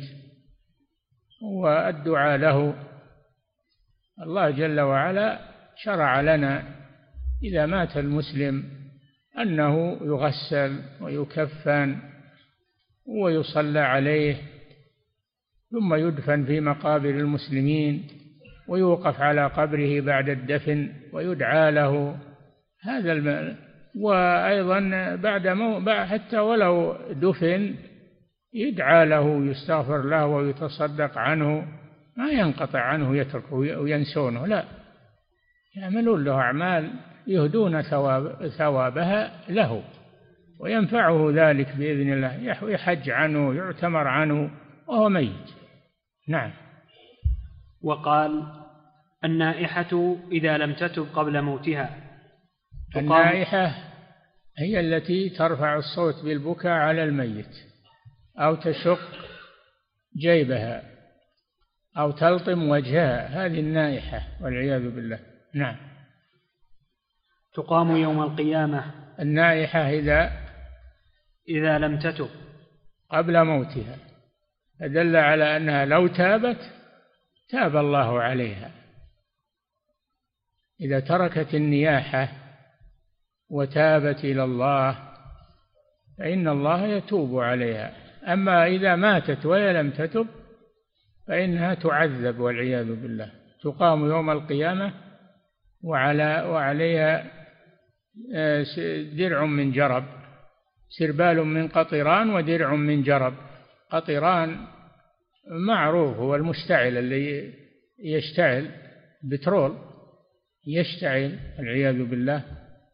والدعاء له. الله جل وعلا شرع لنا إذا مات المسلم أنه يغسل ويكفن ويصلى عليه، ثم يدفن في مقابر المسلمين، ويوقف على قبره بعد الدفن ويدعى له. هذا وأيضا حتى ولو دفن يدعى له، يستغفر له ويتصدق عنه، ما ينقطع عنه يتركه وينسونه، لا، يعملون له أعمال يهدون ثوابها له، وينفعه ذلك بإذن الله، يحج عنه، يعتمر عنه وهو ميت. نعم. وقال: النائحة إذا لم تتب قبل موتها. النائحة هي التي ترفع الصوت بالبكاء على الميت، أو تشق جيبها، أو تلطم وجهها، هذه النائحة والعياذ بالله. نعم. تقام يوم القيامة. النائحة إذا لم تتب قبل موتها، فدل على أنها لو تابت تاب الله عليها. إذا تركت النياحة وتابت إلى الله فإن الله يتوب عليها. أما إذا ماتت وهي لم تتب فإنها تعذب والعياذ بالله. تقام يوم القيامة وعليها درع من جرب، سربال من قطران ودرع من جرب. قطران معروف هو المشتعل اللي يشتعل بترول، يشتعل والعياذ بالله.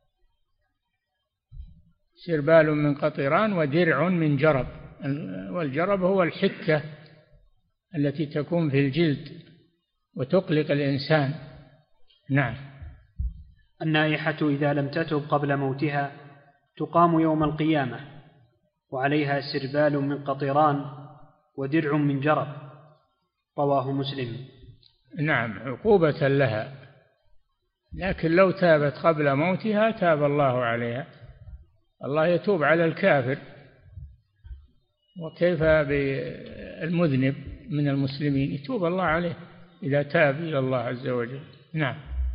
سربال من قطران ودرع من جرب، والجرب هو الحكة التي تكون في الجلد وتقلق الإنسان. نعم. النائحة إذا لم تتب قبل موتها تقام يوم القيامة وعليها سربال من قطران ودرع من جرب. رواه مسلم. نعم، عقوبة لها، لكن لو تابت قبل موتها تاب الله عليها. الله يتوب على الكافر، وكيف بالمذنب من المسلمين؟ يتوب الله عليه إذا تاب إلى الله عز وجل. نعم.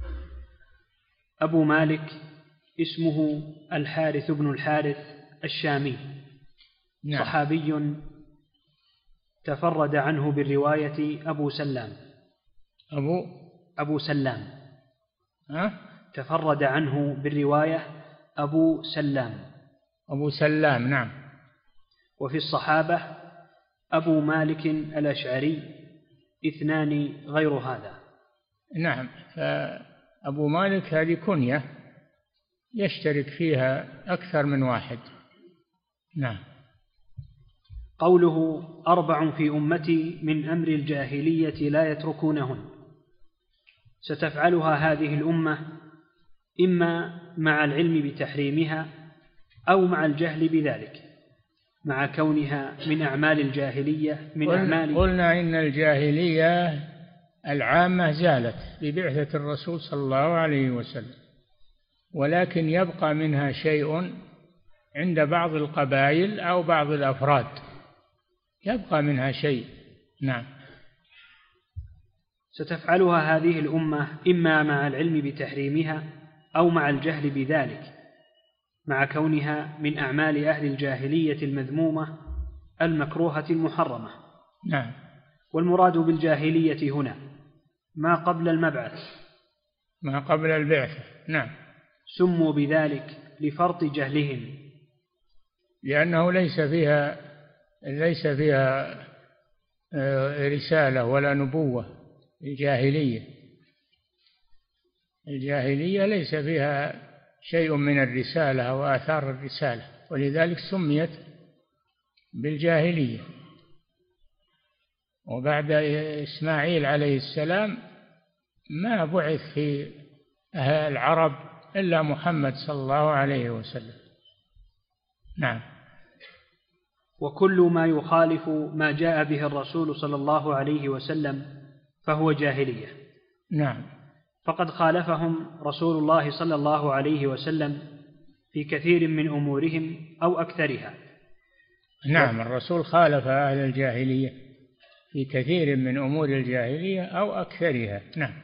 أبو مالك اسمه الحارث بن الحارث الشامي. نعم. صحابي تفرد عنه بالرواية أبو سلام. أبو سلام. تفرد عنه بالرواية أبو سلام. أبو سلام. نعم. وفي الصحابة أبو مالك الأشعري اثنان غير هذا. نعم. أبو مالك هذه كنية يشترك فيها أكثر من واحد، نعم. قوله 4 في أمتي من أمر الجاهلية لا يتركونهن، ستفعلها هذه الأمة إما مع العلم بتحريمها أو مع الجهل بذلك، مع كونها من أعمال الجاهلية قلنا إن الجاهلية العامة زالت ببعثة الرسول صلى الله عليه وسلم، ولكن يبقى منها شيء عند بعض القبائل أو بعض الأفراد، يبقى منها شيء. نعم. ستفعلها هذه الأمة إما مع العلم بتحريمها أو مع الجهل بذلك، مع كونها من أعمال أهل الجاهلية المذمومة المكروهة المحرمة. نعم. والمراد بالجاهلية هنا ما قبل المبعث، ما قبل البعثة. نعم. سموا بذلك لفرط جهلهم، لأنه ليس فيها رسالة ولا نبوة. الجاهلية ليس فيها شيء من الرسالة وآثار الرسالة، ولذلك سميت بالجاهلية. وبعد إسماعيل عليه السلام ما بعث في العرب إلا محمد صلى الله عليه وسلم. نعم. وكل ما يخالف ما جاء به الرسول صلى الله عليه وسلم فهو جاهلية. نعم. فقد خالفهم رسول الله صلى الله عليه وسلم في كثير من أمورهم أو أكثرها. نعم، الرسول خالف أهل الجاهلية في كثير من أمور الجاهلية أو أكثرها. نعم.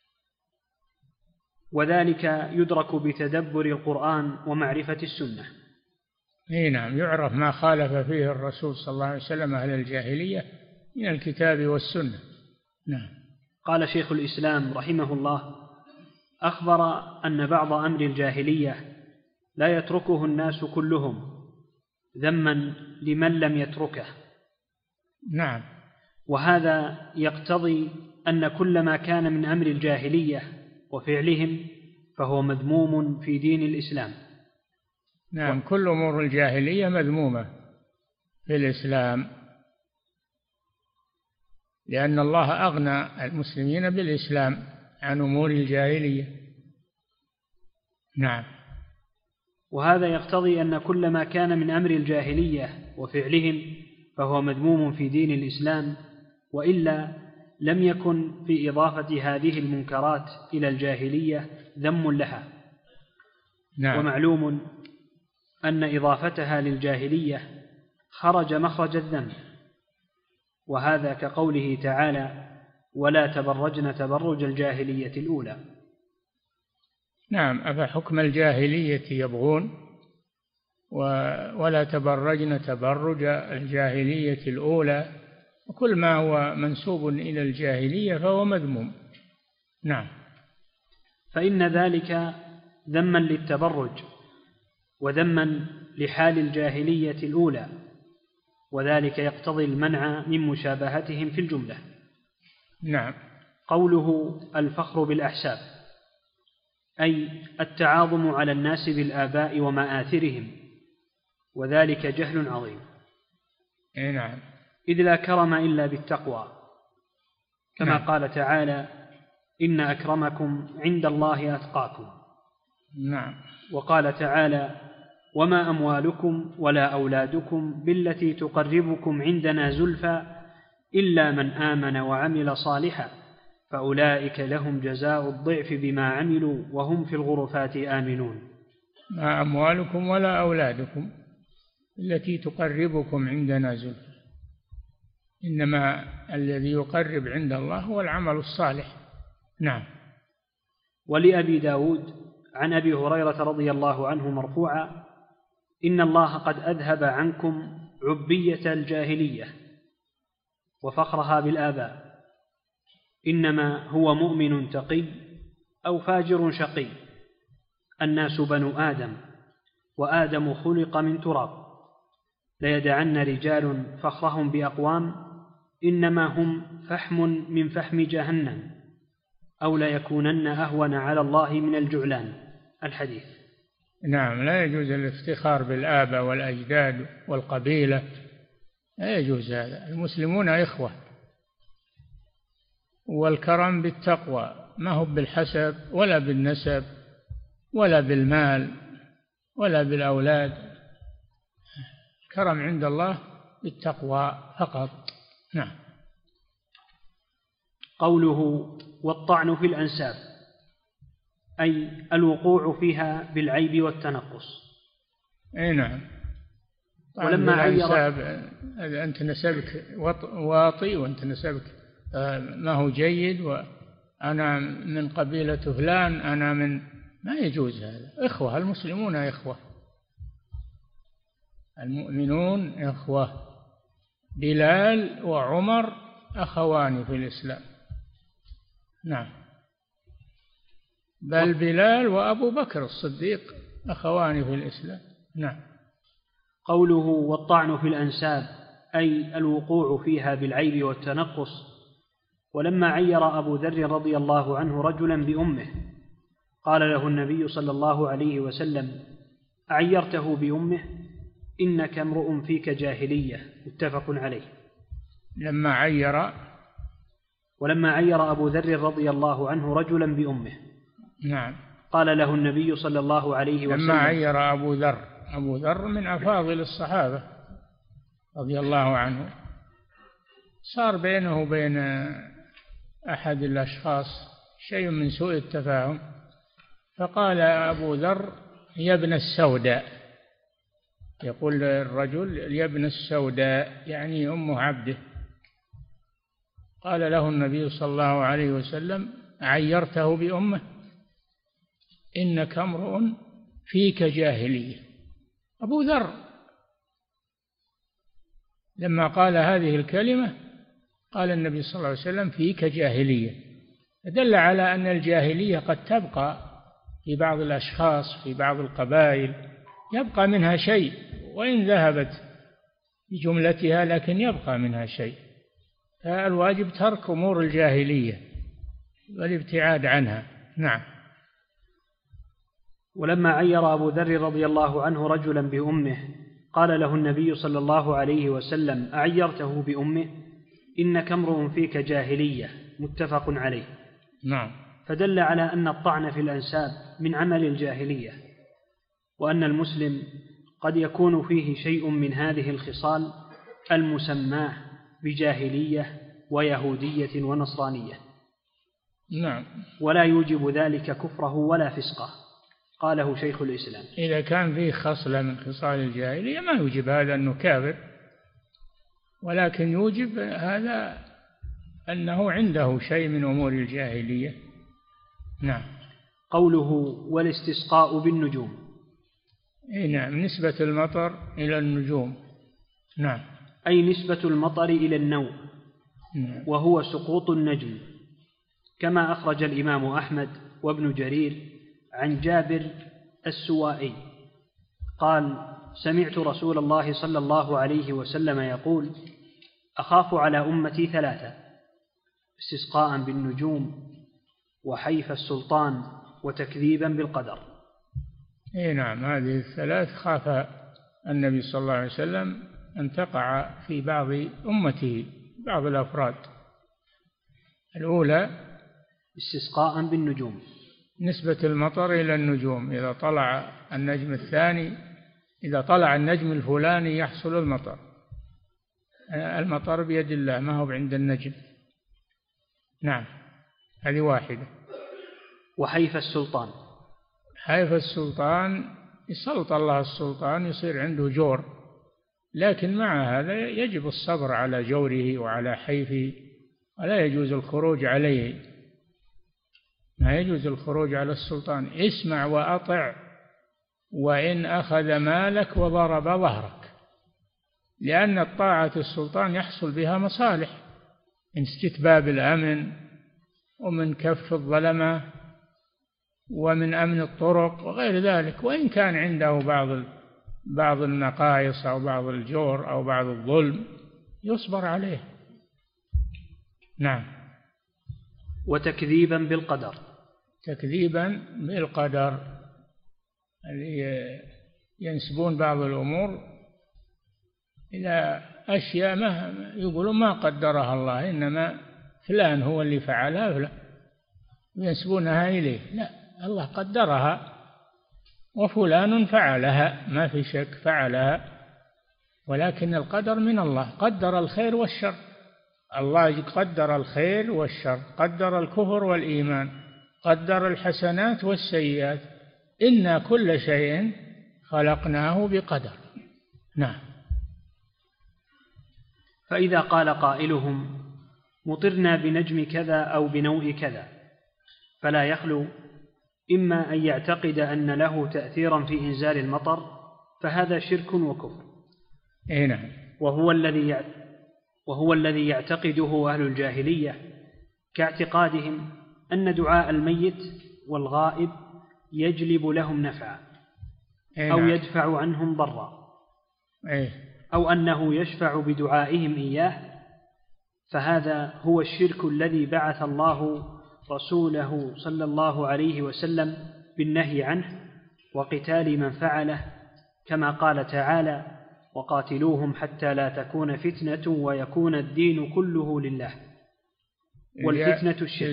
وذلك يدرك بتدبر القرآن ومعرفة السنة. نعم، يعرف ما خالف فيه الرسول صلى الله عليه وسلم أهل الجاهلية من الكتاب والسنة. نعم. قال شيخ الإسلام رحمه الله: أخبر أن بعض أمر الجاهلية لا يتركه الناس كلهم ذما لمن لم يتركه. نعم. وهذا يقتضي أن كل ما كان من أمر الجاهلية وفعلهم فهو مذموم في دين الإسلام. نعم، كل أمور الجاهلية مذمومة في الإسلام، لأن الله أغنى المسلمين بالإسلام عن أمور الجاهلية. نعم. وهذا يقتضي أن كل ما كان من أمر الجاهلية وفعلهم فهو مذموم في دين الإسلام، وإلا لم يكن في إضافة هذه المنكرات إلى الجاهلية ذم لها. نعم. ومعلوم أن إضافتها للجاهلية خرج مخرج الذم، وهذا كقوله تعالى: ولا تبرجن تبرج الجاهلية الأولى. نعم. أفحكم الجاهلية يبغون ولا تبرجن تبرج الجاهلية الأولى، وكل ما هو منسوب إلى الجاهلية فهو مذموم. نعم. فإن ذلك ذما للتبرج وذما لحال الجاهلية الأولى، وذلك يقتضي المنع من مشابهتهم في الجملة. نعم. قوله الفخر بالأحساب، أي التعاظم على الناس بالآباء ومآثرهم، وذلك جهل عظيم. نعم. إذ لا كرم إلا بالتقوى، كما نعم. قال تعالى: إن أكرمكم عند الله أتقاكم. نعم. وقال تعالى: وما أموالكم ولا أولادكم بالتي تقربكم عندنا زلفى إلا من آمن وعمل صالحا فأولئك لهم جزاء الضعف بما عملوا وهم في الغرفات آمنون. ما أموالكم ولا أولادكم التي تقربكم عندنا زلفى، إنما الذي يقرب عند الله هو العمل الصالح. نعم. ولأبي داود عن أبي هريرة رضي الله عنه مرفوعا: إن الله قد أذهب عنكم عبية الجاهلية وفخرها بالآباء، إنما هو مؤمن تقي أو فاجر شقي، الناس بنو آدم وآدم خلق من تراب، ليدعن رجال فخرهم بأقوام إنما هم فحم من فحم جهنم أو ليكونن أهون على الله من الجعلان. الحديث. نعم، لا يجوز الافتخار بالآباء والأجداد والقبيلة، لا يجوز هذا. المسلمون إخوة، والكرم بالتقوى، ما هو بالحسب ولا بالنسب ولا بالمال ولا بالأولاد. الكرم عند الله بالتقوى فقط. نعم. قوله والطعن في الأنساب أي الوقوع فيها بالعيب والتنقص. أي نعم. ولما عير أنت نسبك واطي وأنت نسبك ما هو جيد، وأنا من قبيلة فلان، أنا من، ما يجوز هذا. إخوة، المسلمون إخوة، المؤمنون إخوة. بلال وعمر أخوان في الإسلام. نعم، بل بلال وأبو بكر الصديق أخوان في الإسلام. نعم. قوله والطعن في الأنساب أي الوقوع فيها بالعيب والتنقص. ولما عير أبو ذر رضي الله عنه رجلا بأمه قال له النبي صلى الله عليه وسلم: أعيرته بأمه؟ إنك امرؤ فيك جاهلية. متفق عليه. ولما عير أبو ذر رضي الله عنه رجلا بأمه، نعم، قال له النبي صلى الله عليه وسلم، لما عير أبو ذر من أفاضل الصحابة رضي الله عنه، صار بينه وبين أحد الأشخاص شيء من سوء التفاهم، فقال أبو ذر: يا ابن السوداء. يقول الرجل: يا ابن السوداء، يعني أمه عبده. قال له النبي صلى الله عليه وسلم: عيرته بأمه؟ إنك امرؤ فيك جاهلية. أبو ذر لما قال هذه الكلمة قال النبي صلى الله عليه وسلم: فيك جاهلية. دل على أن الجاهلية قد تبقى في بعض الأشخاص، في بعض القبائل يبقى منها شيء، وإن ذهبت بجملتها لكن يبقى منها شيء. فالواجب ترك أمور الجاهلية والابتعاد عنها. نعم. ولما عير أبو ذر رضي الله عنه رجلا بأمه قال له النبي صلى الله عليه وسلم: أعيرته بأمه؟ إنك امرؤ فيك جاهلية. متفق عليه. نعم. فدل على أن الطعن في الأنساب من عمل الجاهلية، وأن المسلم قد يكون فيه شيء من هذه الخصال المسماه بجاهلية ويهودية ونصرانية. نعم. ولا يوجب ذلك كفره ولا فسقه، قاله شيخ الإسلام. إذا كان فيه خصلة من خصال الجاهلية ما يوجب هذا أنه كافر، ولكن يوجب هذا أنه عنده شيء من أمور الجاهلية. نعم. قوله والاستسقاء بالنجوم. نعم، نسبة المطر إلى النجوم. نعم. أي نسبة المطر إلى النوء، وهو سقوط النجم، كما أخرج الإمام أحمد وابن جرير عن جابر السوائي قال: سمعت رسول الله صلى الله عليه وسلم يقول: أخاف على أمتي ثلاثة: استسقاء بالنجوم، وحيف السلطان، وتكذيبا بالقدر. نعم، هذه الثلاث خاف النبي صلى الله عليه وسلم أن تقع في بعض أمته، بعض الأفراد. الأولى استسقاء بالنجوم، نسبة المطر إلى النجوم. إذا طلع النجم الثاني، إذا طلع النجم الفلاني يحصل المطر. المطر بيد الله، ما هو عند النجم. نعم، هذه واحدة. وحيف السلطان، حيف السلطان يسلط الله السلطان، يصير عنده جور، لكن مع هذا يجب الصبر على جوره وعلى حيفه، ولا يجوز الخروج عليه. ما يجوز الخروج على السلطان. اسمع وأطع وإن أخذ مالك وضرب ظهرك، لأن طاعة السلطان يحصل بها مصالح من استتباب الأمن، ومن كف الظلمة، ومن أمن الطرق وغير ذلك. وإن كان عنده بعض النقائص أو بعض الجور أو بعض الظلم يصبر عليه. نعم. وتكذيبا بالقدر، تكذيبا بالقدر، اللي ينسبون بعض الأمور إلى أشياء ما يقولون ما قدرها الله، إنما فلان هو اللي فعلها، فلان ينسبونها إليه. لا، الله قدرها وفلان فعلها، ما في شك فعلها، ولكن القدر من الله. قدر الخير والشر، الله قدر الخير والشر، قدر الكفر والإيمان، قدر الحسنات والسيئات. إنا كل شيء خلقناه بقدر. نعم. فإذا قال قائلهم مطرنا بنجم كذا أو بنوء كذا، فلا يخلو إما أن يعتقد أن له تأثيرا في إنزال المطر، فهذا شرك وكفر. نعم. وهو الذي يعتقده أهل الجاهلية، كاعتقادهم أن دعاء الميت والغائب يجلب لهم نفعا أو يدفع عنهم ضرا، أو أنه يشفع بدعائهم إياه، فهذا هو الشرك الذي بعث الله رسوله صلى الله عليه وسلم بالنهي عنه وقتال من فعله، كما قال تعالى: وقاتلوهم حتى لا تكون فتنة ويكون الدين كله لله. والفتنة الشرك.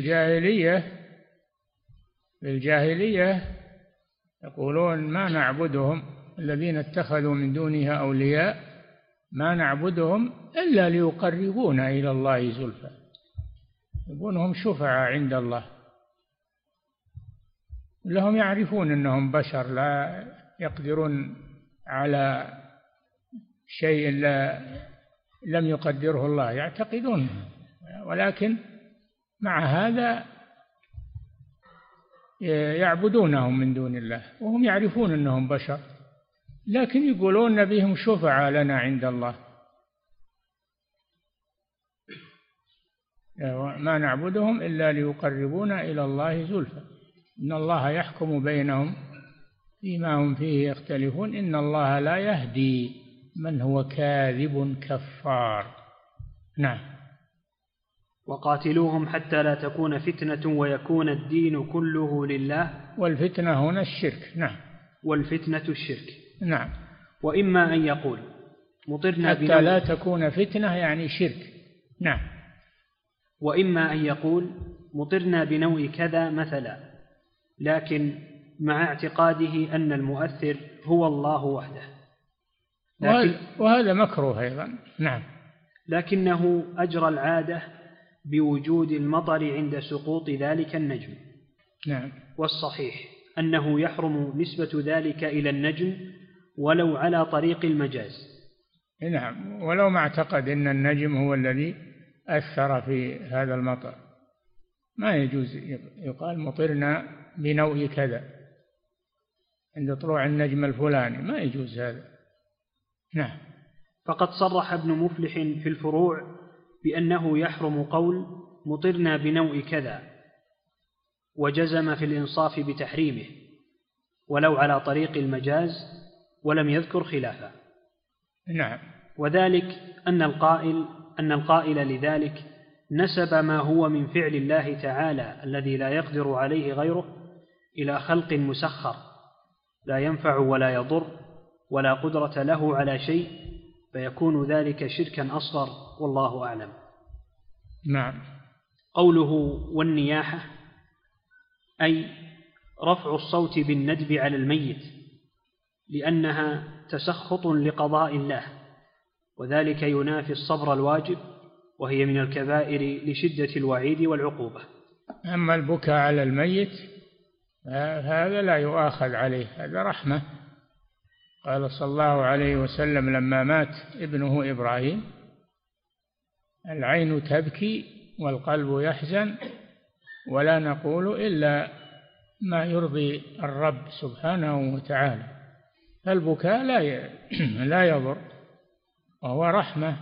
الجاهلية يقولون ما نعبدهم، الذين اتخذوا من دونها أولياء ما نعبدهم إلا ليقربونا إلى الله زلفى، يقولون شفعاء عند الله، لهم يعرفون أنهم بشر لا يقدرون على شيء لم يقدره الله، يعتقدون، ولكن مع هذا يعبدونهم من دون الله وهم يعرفون أنهم بشر، لكن يقولون بهم شفعاء لنا عند الله. ما نعبدهم إلا ليقربونا إلى الله زلفى، إن الله يحكم بينهم فيما هم فيه يختلفون، إن الله لا يهدي من هو كاذب كفار. نعم. وقاتلوهم حتى لا تكون فتنة ويكون الدين كله لله. والفتنة هنا الشرك. نعم. والفتنة الشرك. نعم. وإما أن يقول مطرنا حتى لا تكون فتنة يعني شرك. نعم. وإما أن يقول مطرنا بنوء كذا مثلا، لكن مع اعتقاده أن المؤثر هو الله وحده، وهذا مكروه أيضا. نعم. لكنه أجرى العادة بوجود المطر عند سقوط ذلك النجم. نعم. والصحيح أنه يحرم نسبة ذلك إلى النجم ولو على طريق المجاز. نعم. ولو ما اعتقد أن النجم هو الذي أثر في هذا المطر، ما يجوز يقال مطرنا بنوء كذا عند طلوع النجم الفلاني، ما يجوز هذا. نعم. فقد صرح ابن مفلح في الفروع بأنه يحرم قول مطرنا بنوء كذا، وجزم في الإنصاف بتحريمه ولو على طريق المجاز، ولم يذكر خلافه. نعم. وذلك أن القائل لذلك نسب ما هو من فعل الله تعالى الذي لا يقدر عليه غيره إلى خلق مسخر لا ينفع ولا يضر ولا قدرة له على شيء، فيكون ذلك شركا أصغر، والله أعلم. نعم. قوله والنياحة أي رفع الصوت بالندب على الميت، لأنها تسخط لقضاء الله، وذلك ينافي الصبر الواجب، وهي من الكبائر لشدة الوعيد والعقوبة. أما البكاء على الميت هذا لا يؤاخذ عليه، هذا رحمة. قال صلى الله عليه وسلم لما مات ابنه إبراهيم: العين تبكي والقلب يحزن ولا نقول إلا ما يرضي الرب سبحانه وتعالى. فالبكاء لا يضر، وهو رحمة،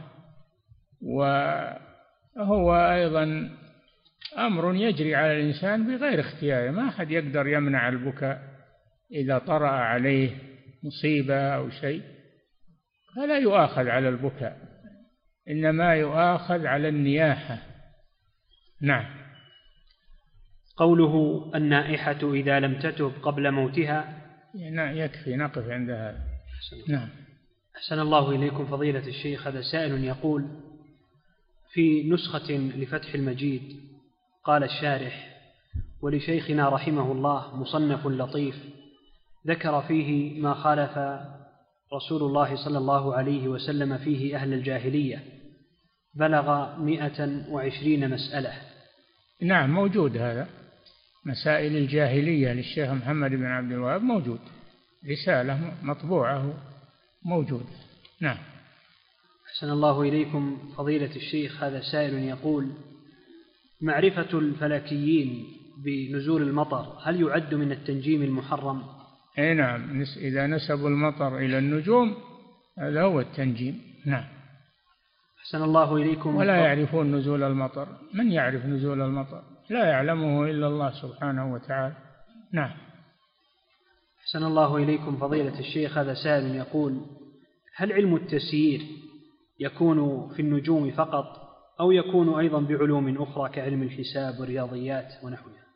وهو أيضا أمر يجري على الإنسان بغير اختياره، ما أحد يقدر يمنع البكاء إذا طرأ عليه مصيبة أو شيء، فلا يؤاخذ على البكاء، إنما يؤاخذ على النياحة. نعم. قوله النائحة إذا لم تتب قبل موتها يكفي نقف عند هذا. نعم. أحسن الله إليكم فضيلة الشيخ. هذا سائل يقول: في نسخة لفتح المجيد قال الشارح: ولشيخنا رحمه الله مصنف لطيف ذكر فيه ما خالف رسول الله صلى الله عليه وسلم فيه أهل الجاهلية، بلغ 120 مسألة. نعم موجود هذا، مسائل الجاهلية للشيخ محمد بن عبد الوهاب موجود، رسالة مطبوعة موجود. نعم. أحسن الله إليكم فضيلة الشيخ. هذا سائل يقول: معرفة الفلكيين بنزول المطر هل يعد من التنجيم المحرم؟ أي نعم، إذا نسبوا المطر إلى النجوم هذا هو التنجيم. نعم. أحسن الله إليكم. ولا يعرفون نزول المطر، من يعرف نزول المطر؟ لا يعلمه إلا الله سبحانه وتعالى. نعم. أحسن الله إليكم فضيلة الشيخ. هذا سائل يقول: هل علم التسيير يكون في النجوم فقط أو يكون أيضا بعلوم أخرى كعلم الحساب والرياضيات ونحوها؟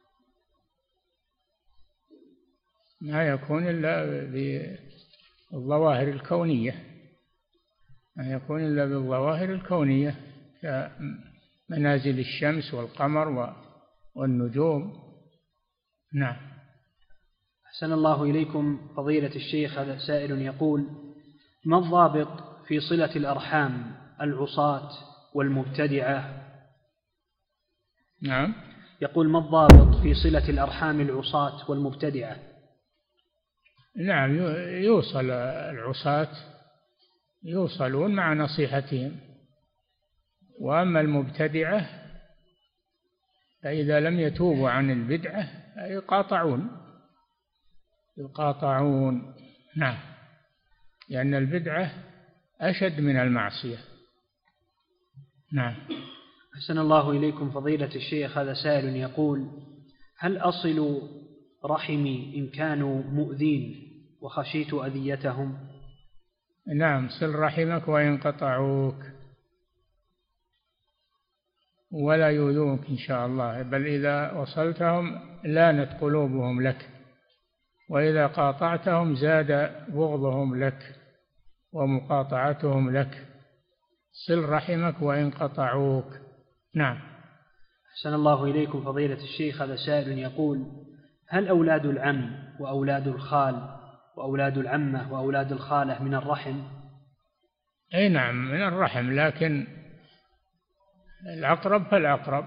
ما يكون إلا بالظواهر الكونية، ما يكون إلا بالظواهر الكونية كمنازل الشمس والقمر والنجوم. نعم. أحسن الله إليكم فضيلة الشيخ. هذا سائل يقول: ما الضابط في صلة الأرحام العصاة والمبتدعة؟ نعم. يقول: ما الضابط في صلة الأرحام العصاة والمبتدعة؟ نعم، يوصل العصاة يوصلون مع نصيحتهم، وأما المبتدعة فإذا لم يتوبوا عن البدعة يقاطعون. نعم، لأن البدعة أشد من المعصية. نعم. أحسن الله إليكم فضيلة الشيخ. هذا سائل يقول: هل أصل رحمي إن كانوا مؤذين وخشيت أذيتهم؟ نعم، صل رحمك وإن قطعوك ولا يؤذوك إن شاء الله، بل إذا وصلتهم لانت قلوبهم لك، وإذا قاطعتهم زاد بغضهم لك ومقاطعتهم لك. صل رحمك وإن قطعوك. نعم. أحسن الله إليكم فضيلة الشيخ. هذا سائل يقول: هل أولاد العم وأولاد الخال وأولاد العمة وأولاد الخالة من الرحم؟ أي نعم من الرحم، لكن الأقرب فالأقرب،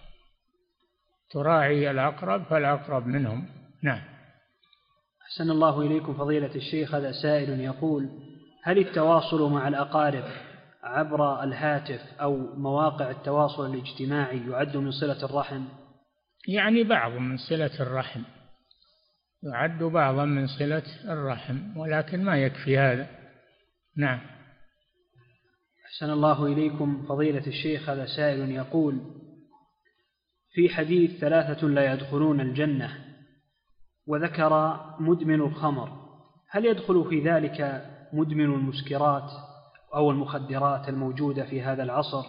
تراعي الأقرب فالأقرب منهم. نعم. أحسن الله إليكم فضيلة الشيخ. هذا سائل يقول: هل التواصل مع الأقارب عبر الهاتف أو مواقع التواصل الاجتماعي يعد من صلة الرحم؟ يعني بعض من صلة الرحم، يعد بعضا من صلة الرحم، ولكن ما يكفي هذا. نعم. أحسن الله إليكم فضيلة الشيخ. هذا سائل يقول: في حديث 3 لا يدخلون الجنة وذكر مدمن الخمر، هل يدخل في ذلك مدمن المسكرات أو المخدرات الموجودة في هذا العصر؟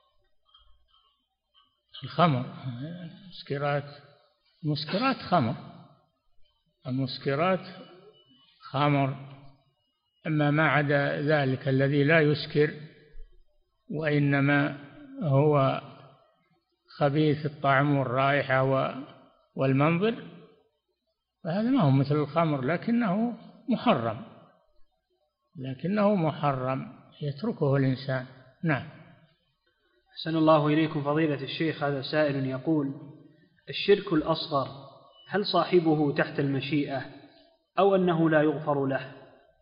الخمر مسكرات خمر، المسكرات خمر. أما ما عدا ذلك الذي لا يسكر وإنما هو خبيث الطعم والرائحة والمنظر فهذا ما هو مثل الخمر، لكنه محرم يتركه الإنسان. نعم. أحسن الله إليكم فضيلة الشيخ. هذا سائل يقول: الشرك الأصغر هل صاحبه تحت المشيئة أو أنه لا يغفر له؟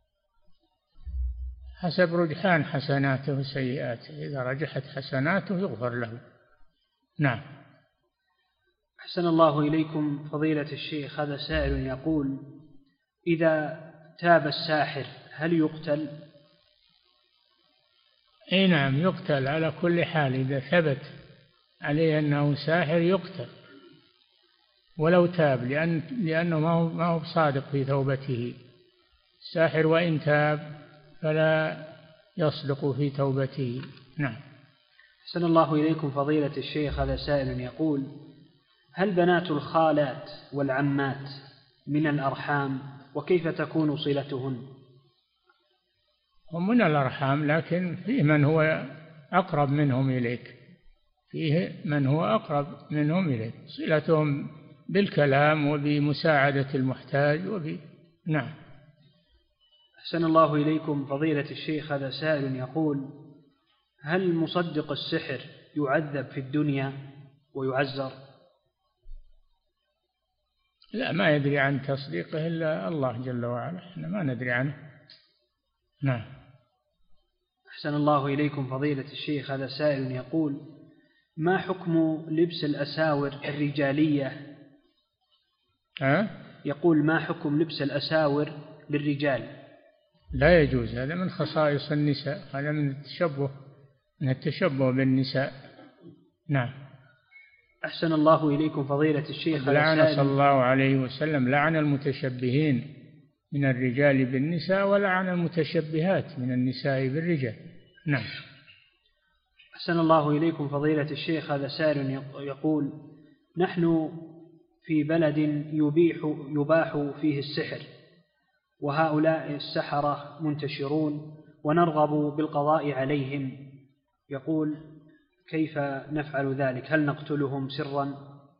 حسب رجحان حسناته وسيئاته، إذا رجحت حسناته يغفر له. نعم. أحسن الله إليكم فضيلة الشيخ. هذا سائل يقول: إذا تاب الساحر هل يقتل؟ أي نعم يقتل على كل حال، إذا ثبت عليه أنه ساحر يقتل ولو تاب، لأنه ما هو صادق في توبته. الساحر وإن تاب فلا يصدق في توبته. نعم. أحسن الله إليكم فضيلة الشيخ. هذا سائل يقول: هل بنات الخالات والعمات من الأرحام، وكيف تكون صلتهن؟ هم من الأرحام، لكن فيه من هو أقرب منهم إليك، فيه من هو أقرب منهم إليك، صلتهم بالكلام وبمساعدة المحتاج نعم. أحسن الله إليكم فضيلة الشيخ، هذا سائل يقول: هل مصدق السحر يعذب في الدنيا ويعزر؟ لا، ما يدري عن تصديقه إلا الله جل وعلا، احنا ما ندري عنه. نعم. أحسن الله إليكم فضيلة الشيخ، هذا سائل يقول: ما حكم لبس الأساور الرجالية؟ يقول: ما حكم لبس الأساور للرجال؟ لا يجوز، هذا من خصائص النساء، هذا من التشبه بالنساء. نعم. أحسن الله إليكم فضيلة الشيخ، لعن صلى الله عليه وسلم لعن المتشبهين من الرجال بالنساء، ولعن المتشبهات من النساء بالرجال. نعم. أحسن الله إليكم فضيلة الشيخ، هذا سائل يقول: نحن في بلد يباح فيه السحر، وهؤلاء السحرة منتشرون ونرغب بالقضاء عليهم، يقول: كيف نفعل ذلك؟ هل نقتلهم سرا؟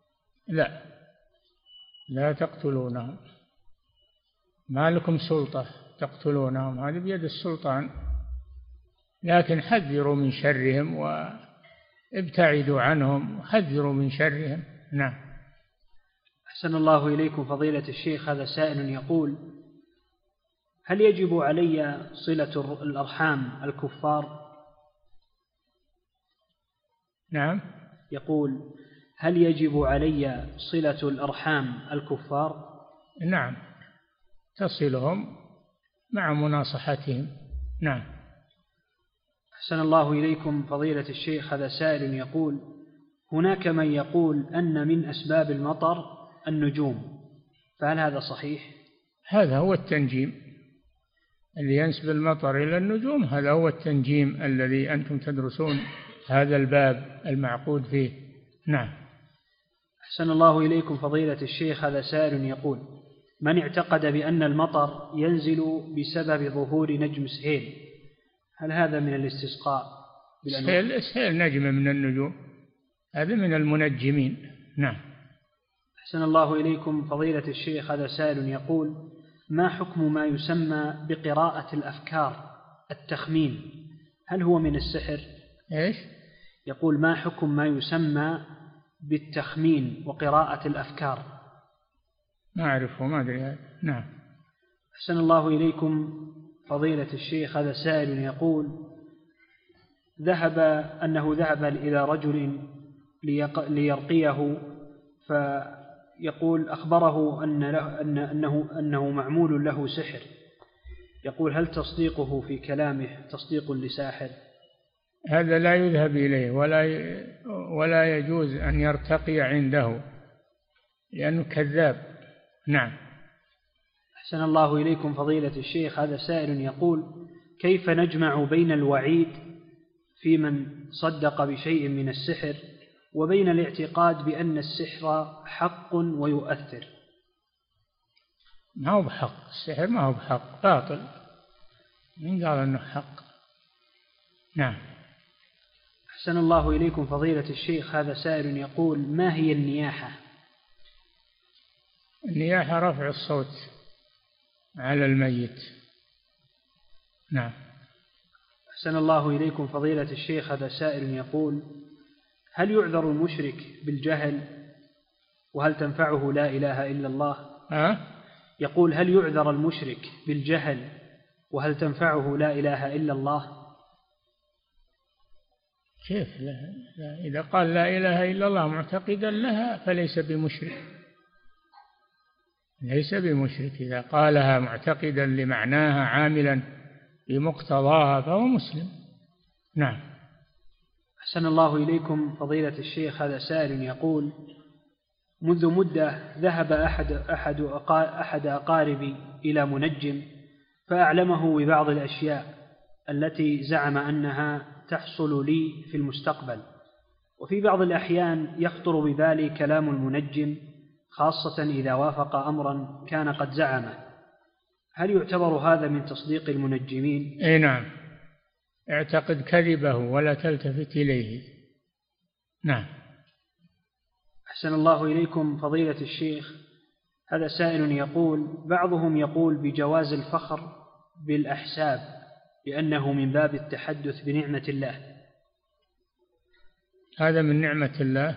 لا تقتلونهم، ما لكم سلطة تقتلونهم، هذا بيد السلطان، لكن حذروا من شرهم وابتعدوا عنهم وحذروا من شرهم. نعم. أحسن الله إليكم فضيلة الشيخ، هذا سائل يقول: هل يجب علي صلة الأرحام الكفار؟ نعم. يقول: هل يجب علي صلة الأرحام الكفار؟ نعم، تصلهم مع مناصحتهم. نعم. أحسن الله إليكم فضيلة الشيخ، هذا سائل يقول: هناك من يقول أن من أسباب المطر النجوم، فهل هذا صحيح؟ هذا هو التنجيم، اللي ينسب المطر إلى النجوم هذا هو التنجيم الذي أنتم تدرسون هذا الباب المعقود فيه. نعم. أحسن الله إليكم فضيلة الشيخ، هذا سائل يقول: من اعتقد بأن المطر ينزل بسبب ظهور نجم سهيل، هل هذا من الاستسقاء؟ سهيل نجم من النجوم، هذا من المنجمين. نعم. أحسن الله إليكم فضيلة الشيخ، هذا سائل يقول: ما حكم ما يسمى بقراءة الأفكار التخمين، هل هو من السحر؟ إيش؟ يقول: ما حكم ما يسمى بالتخمين وقراءة الأفكار؟ ما أعرفه، ما أدري هذا. نعم. أحسن الله إليكم فضيلة الشيخ، هذا سائل يقول: أنه ذهب إلى رجل ليرقيه، فيقول أخبره أنه معمول له سحر، يقول: هل تصديقه في كلامه تصديق لساحر؟ هذا لا يذهب إليه ولا يجوز أن يرتقي عنده لأنه كذاب. نعم. أحسن الله إليكم فضيلة الشيخ، هذا سائل يقول: كيف نجمع بين الوعيد في من صدق بشيء من السحر وبين الاعتقاد بأن السحر حق ويؤثر؟ ما هو بحق، السحر ما هو بحق، باطل، من قال أنه حق؟ نعم. أحسن الله إليكم فضيلة الشيخ، هذا سائل يقول: ما هي النياحة؟ النياحة رفع الصوت على الميت. نعم. أحسن الله إليكم فضيلة الشيخ، هذا سائل يقول: هل يعذر المشرك بالجهل وهل تنفعه لا إله إلا الله؟ يقول: هل يعذر المشرك بالجهل وهل تنفعه لا إله إلا الله؟ كيف لا إذا قال لا إله إلا الله معتقدا لها فليس بمشرك، ليس بمشرك، إذا قالها معتقدا لمعناها عاملا بمقتضاها فهو مسلم. نعم. أحسن الله إليكم فضيلة الشيخ، هذا سائل يقول: منذ مدة ذهب أحد أقاربي إلى منجم فأعلمه ببعض الأشياء التي زعم أنها تحصل لي في المستقبل، وفي بعض الأحيان يخطر ببالي كلام المنجم خاصة إذا وافق أمرا كان قد زعمه، هل يعتبر هذا من تصديق المنجمين؟ أي نعم، اعتقد كذبه ولا تلتفت إليه. نعم. أحسن الله إليكم فضيلة الشيخ، هذا سائل يقول: بعضهم يقول بجواز الفخر بالأحساب لأنه من باب التحدث بنعمة الله. هذا من نعمة الله؟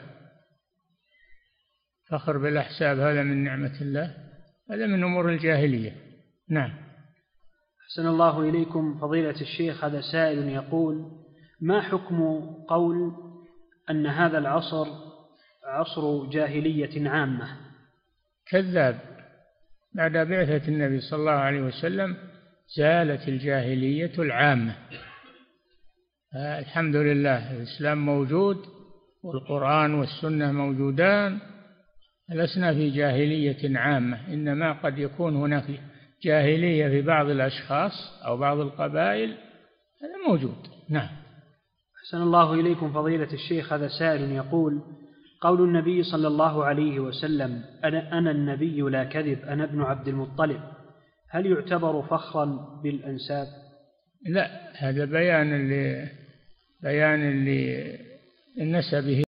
فخر بالأحساب هذا من نعمة الله؟ هذا من أمور الجاهلية. نعم. أحسن الله إليكم فضيلة الشيخ، هذا سائل يقول: ما حكم قول أن هذا العصر عصر جاهلية عامة؟ كذاب. بعد بعثة النبي صلى الله عليه وسلم زالت الجاهلية العامة. الحمد لله، الإسلام موجود والقرآن والسنة موجودان، لسنا في جاهلية عامة، إنما قد يكون هناك جاهلية في بعض الأشخاص أو بعض القبائل، هذا موجود. نعم. أحسن الله إليكم فضيلة الشيخ، هذا سائل يقول: قول النبي صلى الله عليه وسلم: أنا النبي لا كذب، أنا ابن عبد المطلب، هل يعتبر فخرا بالأنساب؟ لا، هذا بيان لنسبه